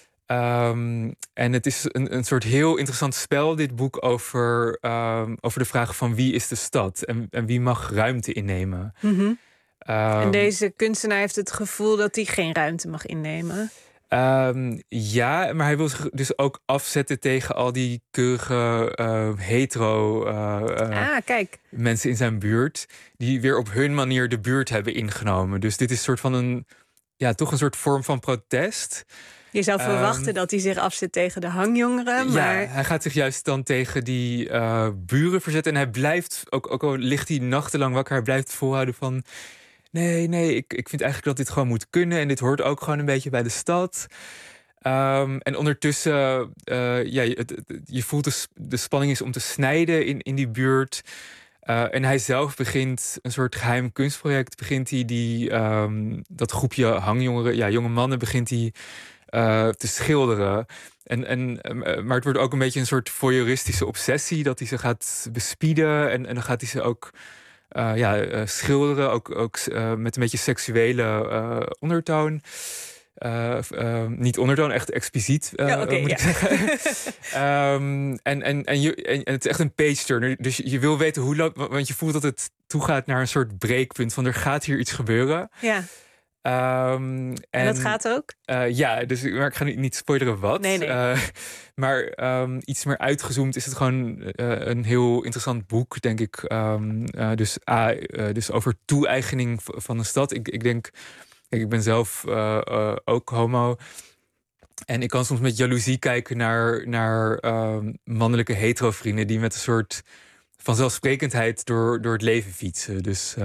en het is een soort heel interessant spel, dit boek, over de vraag van wie is de stad en wie mag ruimte innemen. Mm-hmm. En deze kunstenaar heeft het gevoel dat hij geen ruimte mag innemen. Maar hij wil zich dus ook afzetten tegen al die keurige hetero mensen in zijn buurt, die weer op hun manier de buurt hebben ingenomen. Dus dit is een soort van toch een soort vorm van protest. Je zou verwachten dat hij zich afzet tegen de hangjongeren. Maar... Ja, hij gaat zich juist dan tegen die buren verzetten. En hij blijft, ook al ligt hij nachtenlang wakker... hij blijft volhouden van... Nee, ik vind eigenlijk dat dit gewoon moet kunnen. En dit hoort ook gewoon een beetje bij de stad. En ondertussen, je voelt de spanning is om te snijden in die buurt... en hij zelf begint een soort geheim kunstproject. Begint hij dat groepje hangjongeren, jonge mannen, begint hij te schilderen. Maar het wordt ook een beetje een soort voyeuristische obsessie, dat hij ze gaat bespieden en dan gaat hij ze ook schilderen, ook met een beetje seksuele ondertoon. Niet ondertoon, echt expliciet, moet ik zeggen. En het is echt een page-turner. Dus je wil weten hoe want je voelt dat het toegaat naar een soort breekpunt van er gaat hier iets gebeuren. Ja. En dat gaat ook? Ja, maar ik ga niet spoileren wat. Nee. Maar iets meer uitgezoomd is het gewoon een heel interessant boek, denk ik. Dus over toe-eigening van een stad. Ik denk, ik ben zelf ook homo. En ik kan soms met jaloezie kijken naar mannelijke hetero-vrienden die met een soort vanzelfsprekendheid door het leven fietsen. Dus...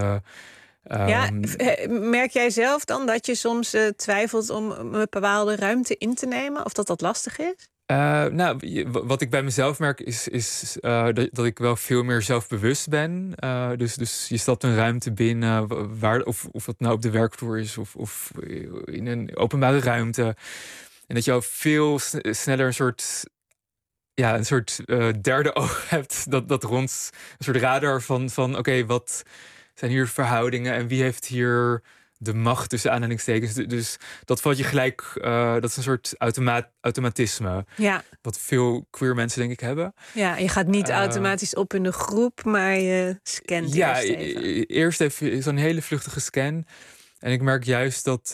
merk jij zelf dan dat je soms twijfelt om een bepaalde ruimte in te nemen? Of dat lastig is? Wat ik bij mezelf merk is dat ik wel veel meer zelfbewust ben. Dus je stapt een ruimte binnen, of het nou op de werkvloer is of in een openbare ruimte. En dat je al veel sneller een soort derde oog hebt dat rond een soort radar van oké, wat zijn hier verhoudingen en wie heeft hier de macht tussen aanhalingstekens. Dus dat valt je gelijk, dat is een soort automatisme. Ja. Wat veel queer mensen denk ik hebben. Ja, je gaat niet automatisch op in de groep, maar je scant eerst even. Eerst even zo'n hele vluchtige scan. En ik merk juist dat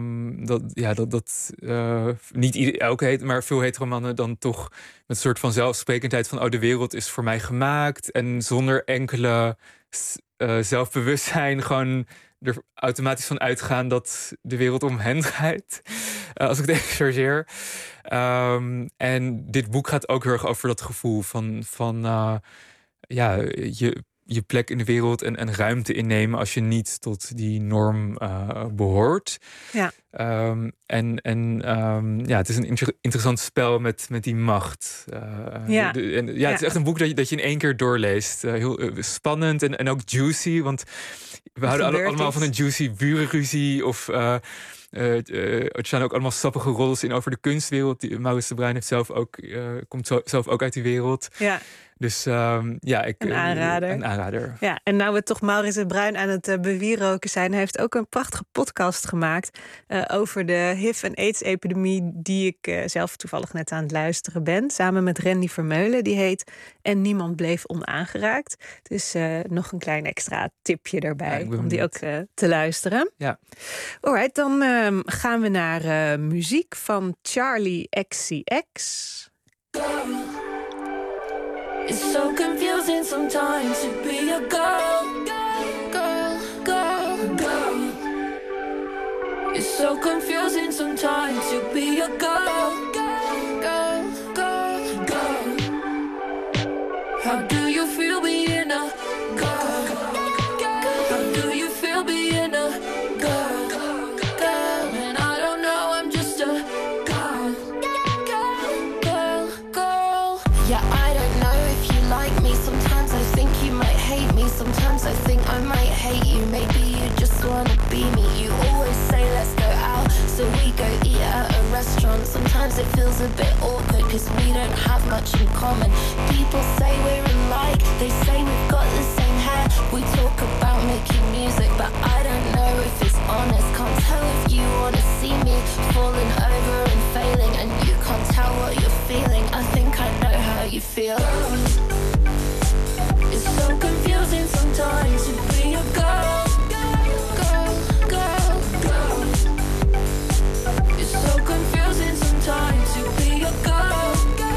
niet elke maar veel hetero mannen dan toch met een soort van zelfsprekendheid van de wereld is voor mij gemaakt. En zonder enkele zelfbewustzijn gewoon er automatisch van uitgaan dat de wereld om hen draait. Als ik het even chargeer. En dit boek gaat ook heel erg over dat gevoel van je plek in de wereld en ruimte innemen als je niet tot die norm behoort. Ja. Het is een interessant spel met die macht. Het is echt een boek dat je in één keer doorleest. Heel spannend en ook juicy, want we houden allemaal van een juicy burenruzie of... er staan ook allemaal sappige roddels in over de kunstwereld. Maurits de Bruin komt zelf ook uit die wereld. Ja. Dus een aanrader. Een aanrader. Ja, en nou we toch Maurits de Bruin aan het bewieroken zijn. Hij heeft ook een prachtige podcast gemaakt over de HIV- en AIDS-epidemie die ik zelf toevallig net aan het luisteren ben. Samen met Randy Vermeulen. Die heet En Niemand Bleef Onaangeraakt. Dus nog een klein extra tipje erbij om die ook te luisteren. Ja. Alright, dan gaan we naar muziek van Charli XCX. It's so confusing sometimes to be a girl. It's so confusing sometimes to be a girl. How do you feel being a girl? How do you feel being a girl? And I don't know, I'm just a girl. Yeah, I don't know if you like me. Sometimes I think you might hate me. Sometimes I think I might hate you. Maybe you just wanna be me. You always say let's go out, so we go eat at a restaurant. Sometimes it feels a bit awkward cause we don't have much in common. People say we're alike, they say we've got the same hair. We talk about making music, but I don't know if it's honest. Can't tell if you wanna see me falling over and failing, and you can't tell what you're feeling. I think I know how you feel. It's so confusing sometimes to be a girl. It's so confusing sometimes to be a girl.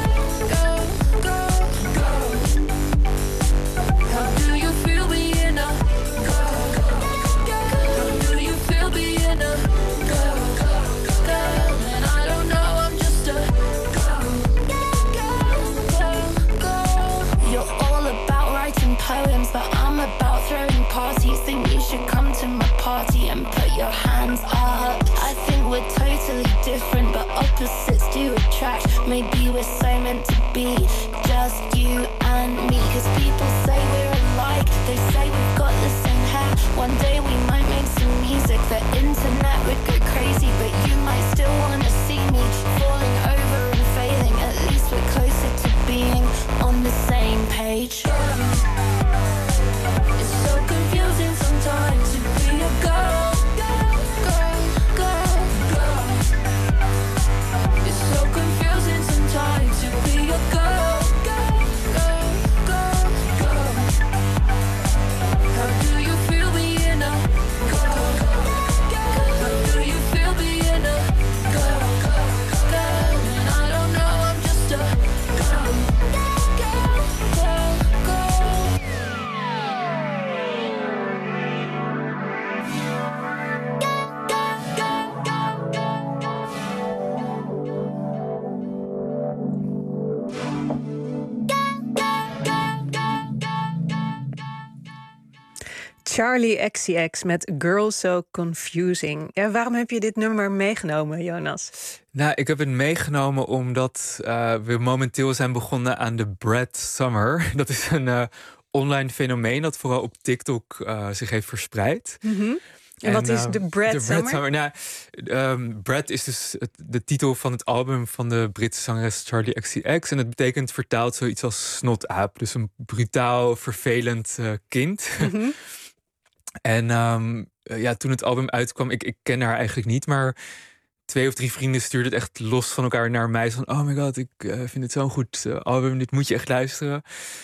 How do you feel being a girl? How do you feel being a girl? And I don't know, I'm just a girl. You're all about writing poems, but I'm about throwing parties. Think you should come to my party and put your hands up. I think we're totally different, but opposites do attract. Maybe we're so meant to be, just you and me. Cause people say we're alike, they say we've got the same hair. One day we might make some music, the internet would go crazy, but you might still wanna see me falling over and failing. At least we're closer to being on the same page. It's so confusing sometimes to be a girl. It's so confusing sometimes to be a girl. How do you feel being a girl? How Charlie XCX met Girl So Confusing. Ja, waarom heb je dit nummer meegenomen, Jonas? Nou, ik heb het meegenomen omdat we momenteel zijn begonnen aan de Brad Summer. Dat is een online fenomeen dat vooral op TikTok zich heeft verspreid. Mm-hmm. En wat is de Brad Summer? Nou, Brad is dus de titel van het album van de Britse zangeres Charlie XCX. En het betekent vertaald zoiets als snotaap. Dus een brutaal, vervelend kind. Mm-hmm. En toen het album uitkwam, ik ken haar eigenlijk niet, maar 2 of 3 vrienden stuurden het echt los van elkaar naar mij. Van, oh my god, ik vind het zo'n goed album, dit moet je echt luisteren.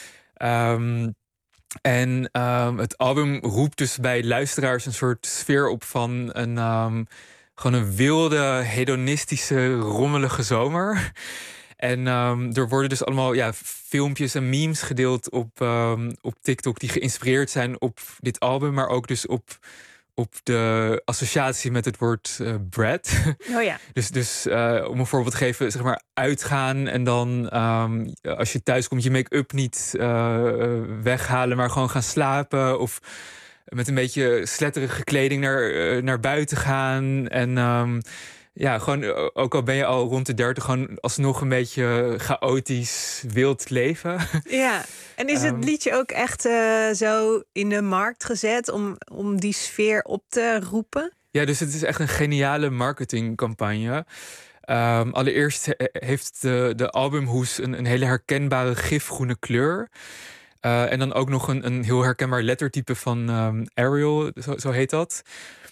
Het album roept dus bij luisteraars een soort sfeer op van gewoon een wilde, hedonistische, rommelige zomer. En er worden dus allemaal filmpjes en memes gedeeld op TikTok die geïnspireerd zijn op dit album, maar ook dus op de associatie met het woord Brad. Oh ja. Dus om een voorbeeld te geven, zeg maar uitgaan en dan als je thuis komt je make-up niet weghalen, maar gewoon gaan slapen of met een beetje sletterige kleding naar buiten gaan en gewoon, ook al ben je al rond de 30, gewoon alsnog een beetje chaotisch wild leven. Ja, en is het liedje ook echt zo in de markt gezet om die sfeer op te roepen? Ja, dus het is echt een geniale marketingcampagne. Allereerst heeft de albumhoes een hele herkenbare gifgroene kleur. En dan ook nog een heel herkenbaar lettertype van Arial, zo heet dat.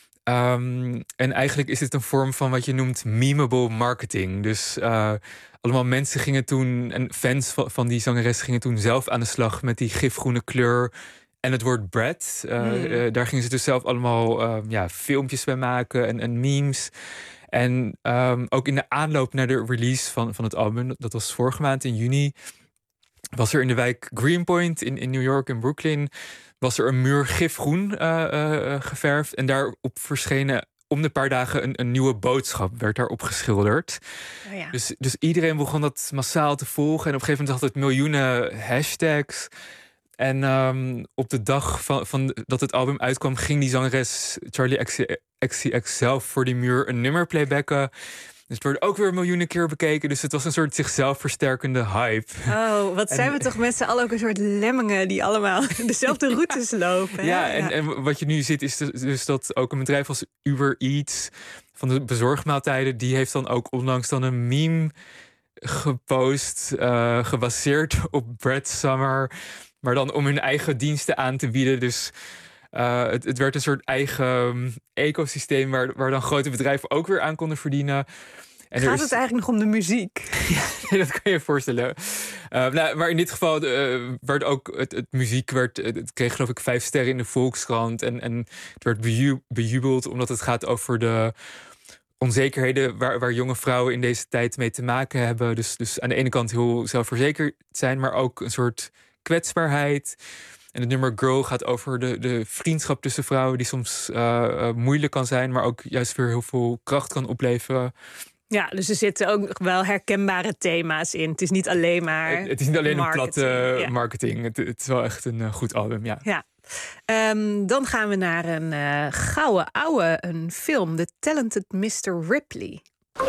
En eigenlijk is dit een vorm van wat je noemt memeable marketing. Dus allemaal mensen gingen toen, en fans van die zangeres gingen toen zelf aan de slag met die gifgroene kleur en het woord Brad. Daar gingen ze dus zelf allemaal filmpjes bij maken en memes. En ook in de aanloop naar de release van het album, dat was vorige maand in juni, was er in de wijk Greenpoint in New York en Brooklyn was er een muur gifgroen geverfd. En daarop verschenen om de paar dagen een nieuwe boodschap, werd daarop geschilderd. Oh ja. Dus iedereen begon dat massaal te volgen. En op een gegeven moment had het miljoenen hashtags. En op de dag van dat het album uitkwam, ging die zangeres Charlie XCX zelf voor die muur een nummer playbacken. Dus het wordt ook weer miljoenen keer bekeken. Dus het was een soort zichzelf versterkende hype. Oh, wat zijn we toch met z'n allen ook een soort lemmingen die allemaal dezelfde routes lopen. Ja, en wat je nu ziet is dus dat ook een bedrijf als Uber Eats van de bezorgmaaltijden, die heeft dan ook onlangs dan een meme gepost, gebaseerd op Brad Summer, maar dan om hun eigen diensten aan te bieden. Dus het werd een soort eigen ecosysteem waar dan grote bedrijven ook weer aan konden verdienen. En gaat het eigenlijk nog om de muziek? Ja, dat kan je je voorstellen. Maar in dit geval werd ook het muziek het kreeg geloof ik 5 sterren in de Volkskrant. En het werd bejubeld omdat het gaat over de onzekerheden waar jonge vrouwen in deze tijd mee te maken hebben. Dus aan de ene kant heel zelfverzekerd zijn, maar ook een soort kwetsbaarheid. En het nummer Girl gaat over de vriendschap tussen vrouwen die soms moeilijk kan zijn, maar ook juist weer heel veel kracht kan opleveren. Ja, dus er zitten ook nog wel herkenbare thema's in. Het is niet alleen maar het is niet alleen marketing. Een platte marketing. Het is wel echt een goed album, ja. Dan gaan we naar een gouden ouwe, een film, The Talented Mr. Ripley.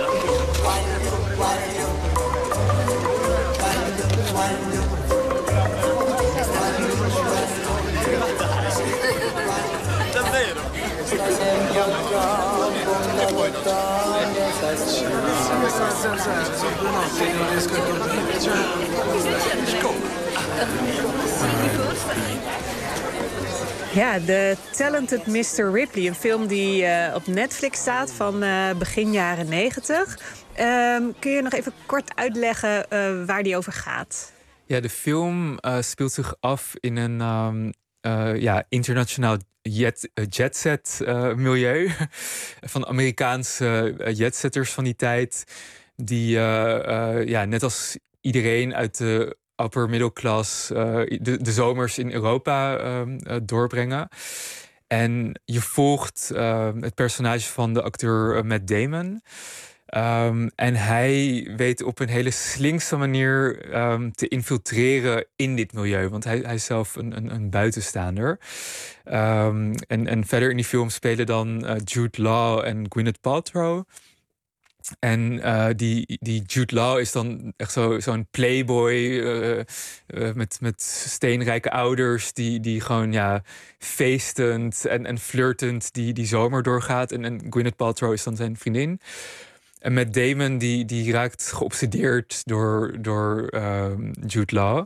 Ja, The Talented Mr. Ripley. Een film die op Netflix staat van begin jaren 90. Kun je nog even kort uitleggen waar die over gaat? Ja, de film speelt zich af in een internationaal jetset milieu. Van Amerikaanse jetsetters van die tijd. Die net als iedereen uit de upper middle class de zomers in Europa doorbrengen. En je volgt het personage van de acteur Matt Damon. En hij weet op een hele slinkse manier te infiltreren in dit milieu. Want hij is zelf een buitenstaander. En verder in die film spelen dan Jude Law en Gwyneth Paltrow. En die Jude Law is dan echt zo'n playboy met steenrijke ouders die gewoon feestend en flirtend die zomer doorgaat. En Gwyneth Paltrow is dan zijn vriendin. En Matt Damon die raakt geobsedeerd door Jude Law.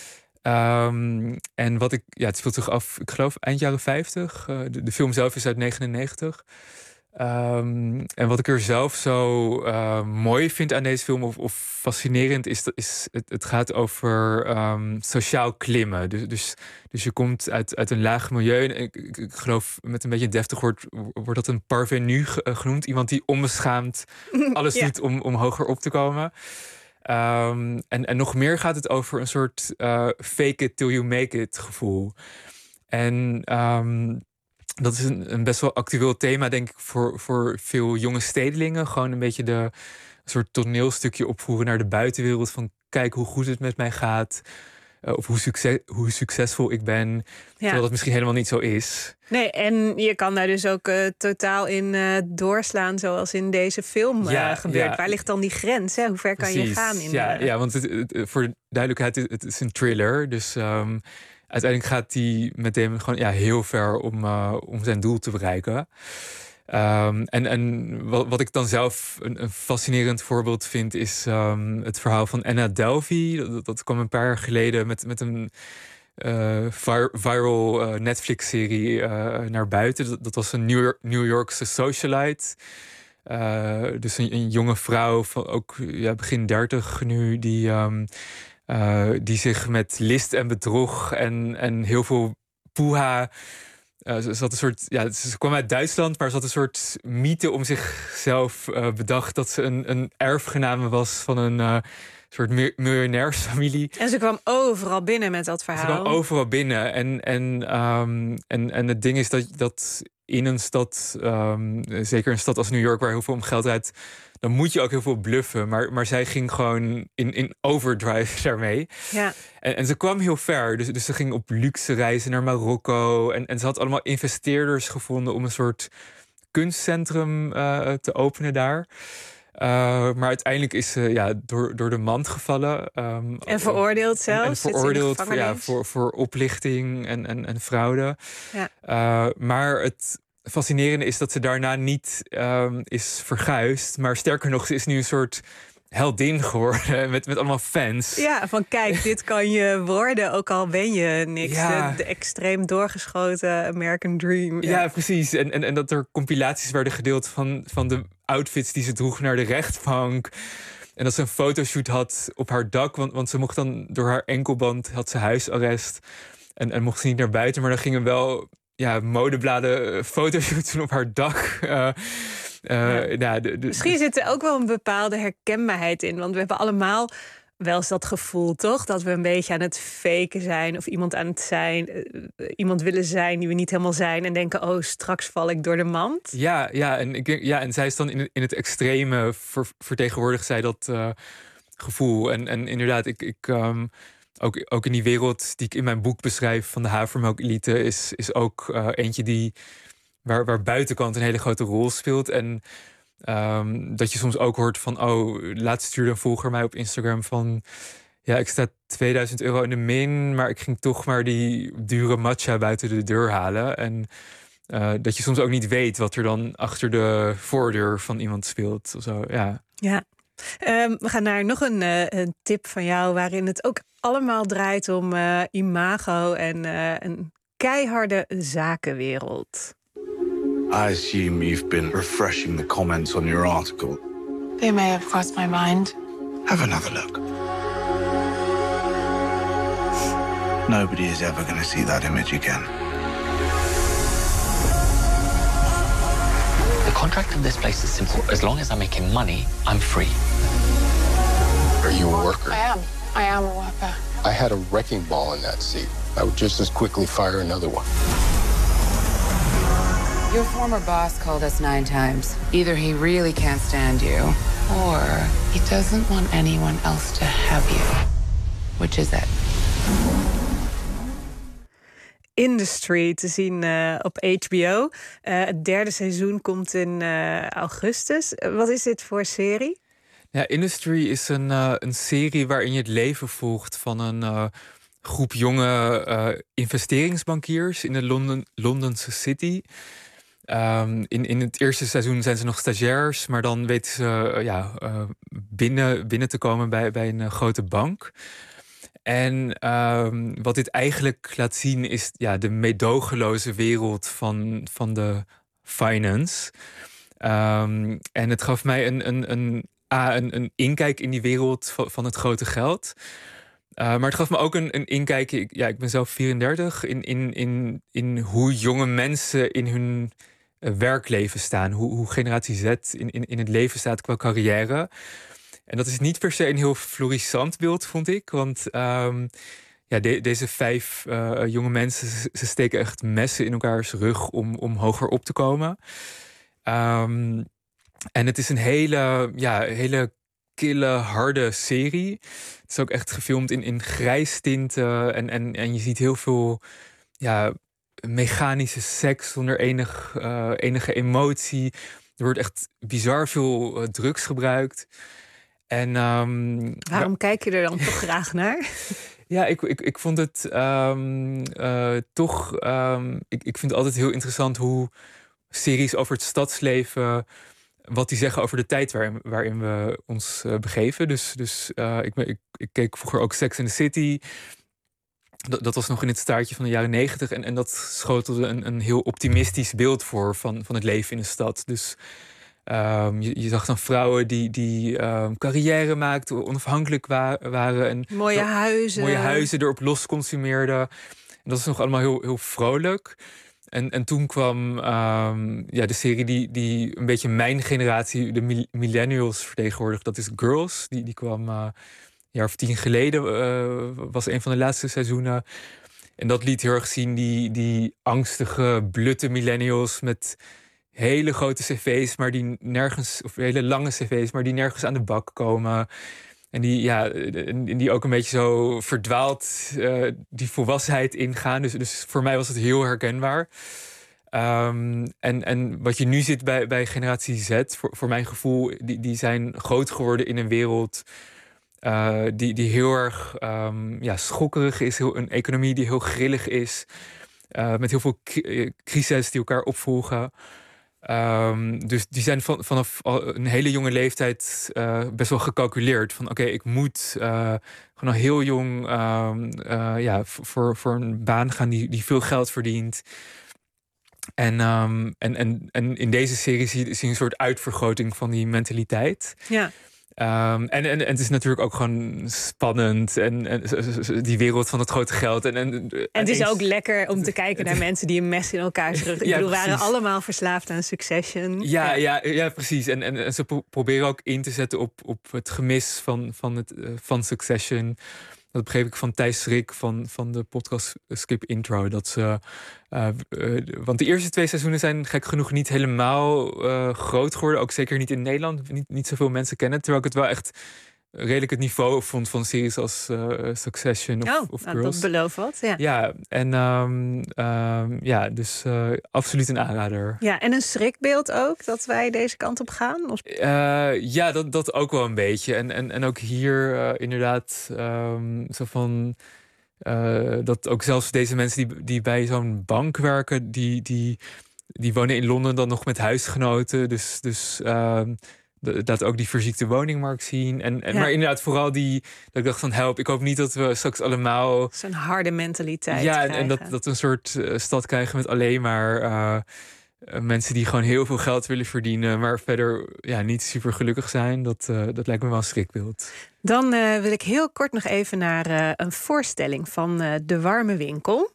En het speelt zich af, ik geloof eind jaren 50. De film zelf is uit 1999. En wat ik er zelf zo mooi vind aan deze film, of fascinerend, is het gaat over sociaal klimmen. Dus je komt uit een laag milieu. En ik geloof, met een beetje deftig wordt dat een parvenu genoemd. Iemand die onbeschaamd alles doet om hoger op te komen. En nog meer gaat het over een soort fake it till you make it gevoel. En dat is een best wel actueel thema, denk ik, voor veel jonge stedelingen. Gewoon een beetje een soort toneelstukje opvoeren naar de buitenwereld. Van kijk hoe goed het met mij gaat. Of hoe succesvol ik ben. Terwijl dat misschien helemaal niet zo is. Nee, en je kan daar dus ook totaal in doorslaan, zoals in deze film gebeurt. Ja. Waar ligt dan die grens? Hè? Hoe ver kan je gaan? Ja, want voor duidelijkheid, het is een thriller. Dus uiteindelijk gaat hij met Damon gewoon heel ver om zijn doel te bereiken. En wat ik dan zelf een fascinerend voorbeeld vind, is het verhaal van Anna Delvey. Dat kwam een paar jaar geleden met een viral Netflix-serie naar buiten. Dat was een New Yorkse socialite. Dus een jonge vrouw van ook begin 30 nu, die zich met list en bedrog en heel veel poeha. Ze kwam uit Duitsland, maar ze had een soort mythe om zichzelf bedacht dat ze een erfgename was van een soort miljonairsfamilie. En ze kwam overal binnen met dat verhaal. Ze kwam overal binnen. En het ding is dat in een stad, zeker een stad als New York, waar heel veel om geld draait, dan moet je ook heel veel bluffen. Maar zij ging gewoon in overdrive daarmee. Ja. En ze kwam heel ver. Dus ze ging op luxe reizen naar Marokko. En ze had allemaal investeerders gevonden om een soort kunstcentrum te openen daar. Maar uiteindelijk is ze door de mand gevallen. En veroordeeld zelfs. En veroordeeld voor oplichting en fraude. Ja. Maar het fascinerende is dat ze daarna niet is verguisd. Maar sterker nog, ze is nu een soort heldin geworden met allemaal fans. Ja, van kijk, dit kan je worden, ook al ben je niks. Ja. De extreem doorgeschoten American Dream. Ja, precies. En dat er compilaties werden gedeeld van de outfits die ze droeg naar de rechtbank. En dat ze een fotoshoot had op haar dak. Want ze mocht dan door haar enkelband, had ze huisarrest. En mocht ze niet naar buiten. Maar dan gingen wel modebladen fotoshoots doen op haar dak. Misschien zit er ook wel een bepaalde herkenbaarheid in. Want we hebben allemaal wel eens dat gevoel, toch? Dat we een beetje aan het faken zijn. Of iemand aan het zijn. Iemand willen zijn die we niet helemaal zijn. En denken, oh, straks val ik door de mand. Ja, en zij is dan in het extreme vertegenwoordigt zij dat gevoel. En inderdaad, ook in die wereld die ik in mijn boek beschrijf van de havermelk-elite is ook eentje waar buitenkant een hele grote rol speelt. En dat je soms ook hoort van, laatst stuurde een volger mij op Instagram van, ik sta €2000 in de min, maar ik ging toch maar die dure matcha buiten de deur halen. En dat je soms ook niet weet wat er dan achter de voordeur van iemand speelt. Of zo, ja. We gaan naar nog een tip van jou, waarin het ook allemaal draait om imago en een keiharde zakenwereld. I assume you've been refreshing the comments on your article. They may have crossed my mind. Have another look. Nobody is ever going to see that image again. The contract of this place is simple. As long as I'm making money, I'm free. Are you a worker? I am a worker. I had a wrecking ball in that seat. I would just as quickly fire another one. Your former boss called us 9 times. Either he really can't stand you, Or he doesn't want anyone else to have you. Which is it? Industry te zien op HBO. Het derde seizoen komt in augustus. Wat is dit voor serie? Ja, Industry is een serie waarin je het leven volgt van een groep jonge investeringsbankiers in de Londense City. In het eerste seizoen zijn ze nog stagiairs, maar dan weten ze binnen te komen bij een grote bank. En wat dit eigenlijk laat zien is de meedogenloze wereld van de finance. En het gaf mij een inkijk in die wereld van het grote geld. Maar het gaf me ook een inkijk. Ik ben zelf 34. In hoe jonge mensen in hun werkleven staan. Hoe generatie Z in het leven staat qua carrière. En dat is niet per se een heel florissant beeld, vond ik. Want deze 5 jonge mensen, ze steken echt messen in elkaars rug om hoger op te komen. En het is een hele kille, harde serie. Het is ook echt gefilmd in grijstinten. En je ziet heel veel mechanische seks zonder enige emotie. Er wordt echt bizar veel drugs gebruikt. En, waarom kijk je er dan toch graag naar? Ja, ik vond het toch... Ik vind het altijd heel interessant hoe series over het stadsleven... wat die zeggen over de tijd waarin we ons begeven. Dus ik keek vroeger ook Sex and the City. Dat was nog in het staartje van de jaren 90. En dat schotelde een heel optimistisch beeld voor van het leven in de stad. Dus je zag dan vrouwen die carrière maakten, onafhankelijk waren. En mooie huizen erop los consumeerden. En dat is nog allemaal heel, heel vrolijk. En toen kwam de serie die een beetje mijn generatie, de millennials, vertegenwoordigt. Dat is Girls. Die kwam een jaar of 10 geleden. Was een van de laatste seizoenen. En dat liet heel erg zien die angstige, blutte millennials met hele grote cv's, maar die nergens, of hele lange cv's, maar die nergens aan de bak komen. En die ook een beetje zo verdwaald die volwassenheid ingaan. Dus voor mij was het heel herkenbaar. En wat je nu ziet bij generatie Z, voor mijn gevoel, die zijn groot geworden in een wereld die heel erg schokkerig is. Een economie die heel grillig is. Met heel veel crises die elkaar opvolgen. Dus die zijn vanaf een hele jonge leeftijd best wel gecalculeerd. Van oké, ik moet gewoon al heel jong voor een baan gaan die veel geld verdient. En in deze serie zie je een soort uitvergroting van die mentaliteit. Ja. En het is natuurlijk ook gewoon spannend. En die wereld van het grote geld. En het is ook lekker om te kijken naar mensen die een mes in elkaar rug. Ik bedoel, waren allemaal verslaafd aan Succession. Ja, precies. En ze proberen ook in te zetten op het gemis van Succession. Dat begreep ik van Thijs Schrik van de podcast Skip Intro. Dat ze, want de eerste 2 seizoenen zijn gek genoeg niet helemaal groot geworden. Ook zeker niet in Nederland. Niet zoveel mensen kennen. Terwijl ik het wel echt redelijk het niveau vond van series als Succession of Girls. Dat belooft wat. Ja, en dus absoluut een aanrader. Ja, en een schrikbeeld ook, dat wij deze kant op gaan? Of... Dat ook wel een beetje. En ook hier inderdaad zo van... dat ook zelfs deze mensen die bij zo'n bank werken... die wonen in Londen dan nog met huisgenoten. Dus dat ook die verziekte woningmarkt zien. Maar inderdaad vooral dat ik dacht van help, ik hoop niet dat we straks allemaal... Zo'n harde mentaliteit krijgen. En dat we een soort stad krijgen met alleen maar mensen die gewoon heel veel geld willen verdienen, maar verder niet super gelukkig zijn. Dat lijkt me wel een schrikbeeld. Dan wil ik heel kort nog even naar een voorstelling van De Warme Winkel.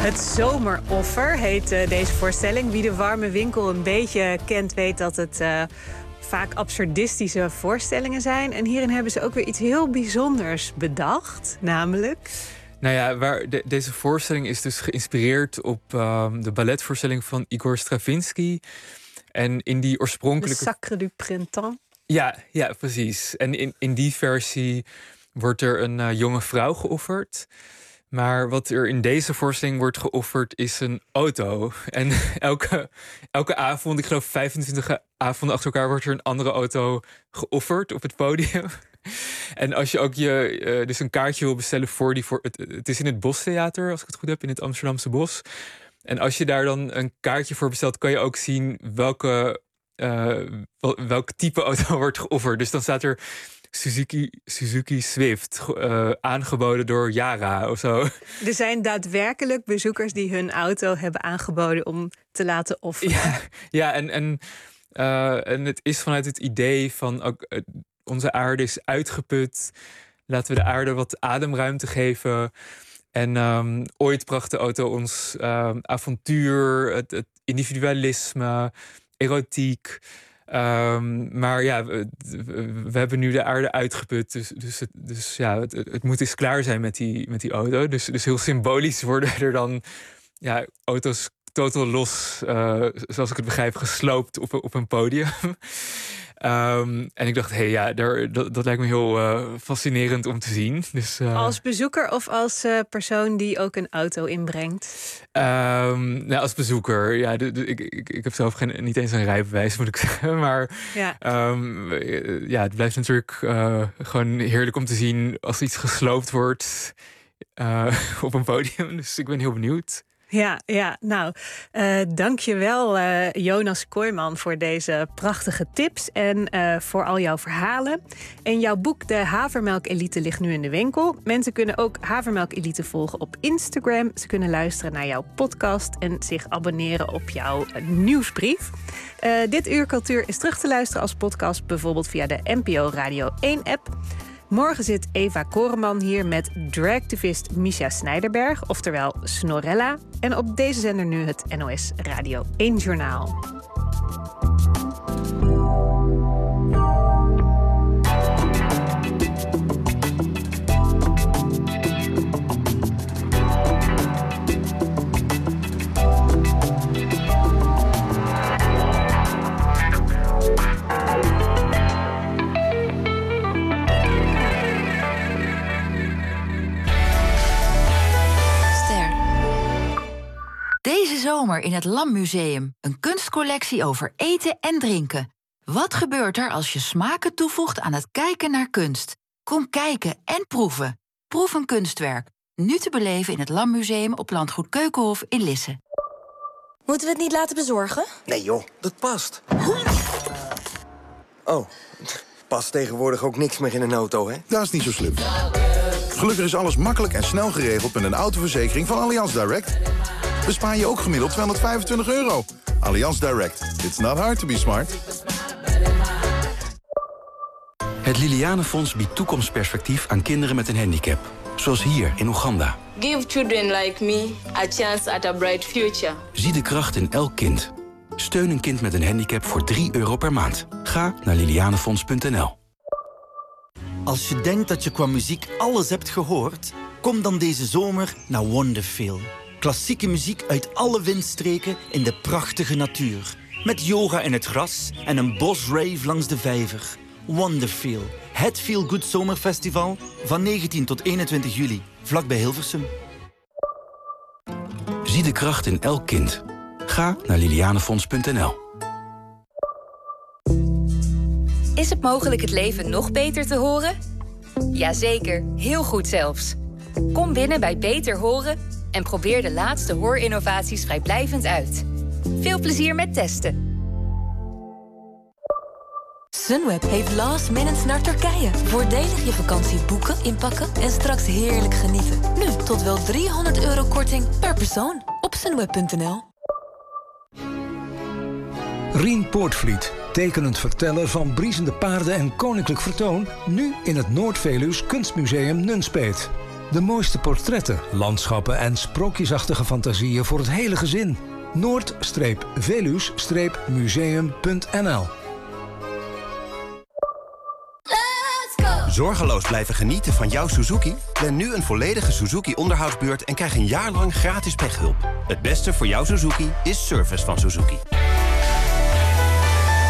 Het Zomeroffer heet deze voorstelling. Wie de warme winkel een beetje kent, weet dat het vaak absurdistische voorstellingen zijn. En hierin hebben ze ook weer iets heel bijzonders bedacht, namelijk... Nou ja, deze voorstelling is dus geïnspireerd op de balletvoorstelling van Igor Stravinsky. En in die oorspronkelijke... De Sacre du Printemps. Ja, precies. En in die versie wordt er een jonge vrouw geofferd. Maar wat er in deze voorstelling wordt geofferd is een auto. En elke avond, ik geloof 25 avonden achter elkaar, wordt er een andere auto geofferd op het podium. En als je ook dus een kaartje wil bestellen voor het is in het Bostheater, als ik het goed heb, in het Amsterdamse Bos. En als je daar dan een kaartje voor bestelt, kan je ook zien welk type auto wordt geofferd. Dus dan staat er Suzuki Swift, aangeboden door Yara of zo. Er zijn daadwerkelijk bezoekers die hun auto hebben aangeboden om te laten offeren. Ja, en het is vanuit het idee van onze aarde is uitgeput. Laten we de aarde wat ademruimte geven. En ooit bracht de auto ons avontuur, het individualisme, erotiek. Maar ja, we hebben nu de aarde uitgeput. Dus ja, het moet eens klaar zijn met die auto. Dus heel symbolisch worden er dan auto's totaal los, zoals ik het begrijp, gesloopt op een podium. En ik dacht, dat lijkt me heel fascinerend om te zien. Dus, als bezoeker of als persoon die ook een auto inbrengt? Als bezoeker. Ja, ik heb zelf niet eens een rijbewijs, moet ik zeggen. Maar het blijft natuurlijk gewoon heerlijk om te zien als iets gesloopt wordt op een podium. Dus ik ben heel benieuwd. Ja, nou, dank je wel Jonas Kooijman voor deze prachtige tips en voor al jouw verhalen. En jouw boek De Havermelk Elite ligt nu in de winkel. Mensen kunnen ook Havermelk Elite volgen op Instagram. Ze kunnen luisteren naar jouw podcast en zich abonneren op jouw nieuwsbrief. Dit Uur Cultuur is terug te luisteren als podcast, bijvoorbeeld via de NPO Radio 1-app. Morgen zit Eva Koreman hier met dragactivist Misha Snijderberg, oftewel Snorella. En op deze zender nu het NOS Radio 1 Journaal. Deze zomer in het LAM Museum. Een kunstcollectie over eten en drinken. Wat gebeurt er als je smaken toevoegt aan het kijken naar kunst? Kom kijken en proeven. Proef een kunstwerk. Nu te beleven in het LAM Museum op Landgoed Keukenhof in Lisse. Moeten we het niet laten bezorgen? Nee joh, dat past. Oh, past tegenwoordig ook niks meer in een auto, hè? Dat is niet zo slim. Gelukkig is alles makkelijk en snel geregeld met een autoverzekering van Allianz Direct. Bespaar je ook gemiddeld €225. Allianz Direct. It's not hard to be smart. Het Lilianenfonds biedt toekomstperspectief aan kinderen met een handicap. Zoals hier in Oeganda. Give children like me a chance at a bright future. Zie de kracht in elk kind. Steun een kind met een handicap voor €3 per maand. Ga naar lilianenfonds.nl. Als je denkt dat je qua muziek alles hebt gehoord, kom dan deze zomer naar Wonderfeel. Klassieke muziek uit alle windstreken in de prachtige natuur. Met yoga in het gras en een bosrave langs de vijver. Wonderfeel, het Feel Good Zomerfestival van 19 tot 21 juli, vlakbij Hilversum. Zie de kracht in elk kind. Ga naar lilianenfonds.nl. Is het mogelijk het leven nog beter te horen? Jazeker, heel goed zelfs. Kom binnen bij Beter Horen en probeer de laatste hoorinnovaties vrijblijvend uit. Veel plezier met testen. Sunweb heeft last minutes naar Turkije. Voordelig je vakantie boeken, inpakken en straks heerlijk genieten. Nu tot wel €300 korting per persoon op sunweb.nl. Rien Poortvliet, tekenend verteller van briesende paarden en koninklijk vertoon, nu in het Noord-Veluws Kunstmuseum Nunspeet. De mooiste portretten, landschappen en sprookjesachtige fantasieën voor het hele gezin. Noord-Velus-museum.nl. Zorgeloos blijven genieten van jouw Suzuki? Plan nu een volledige Suzuki-onderhoudsbeurt en krijg een jaar lang gratis pechhulp. Het beste voor jouw Suzuki is service van Suzuki.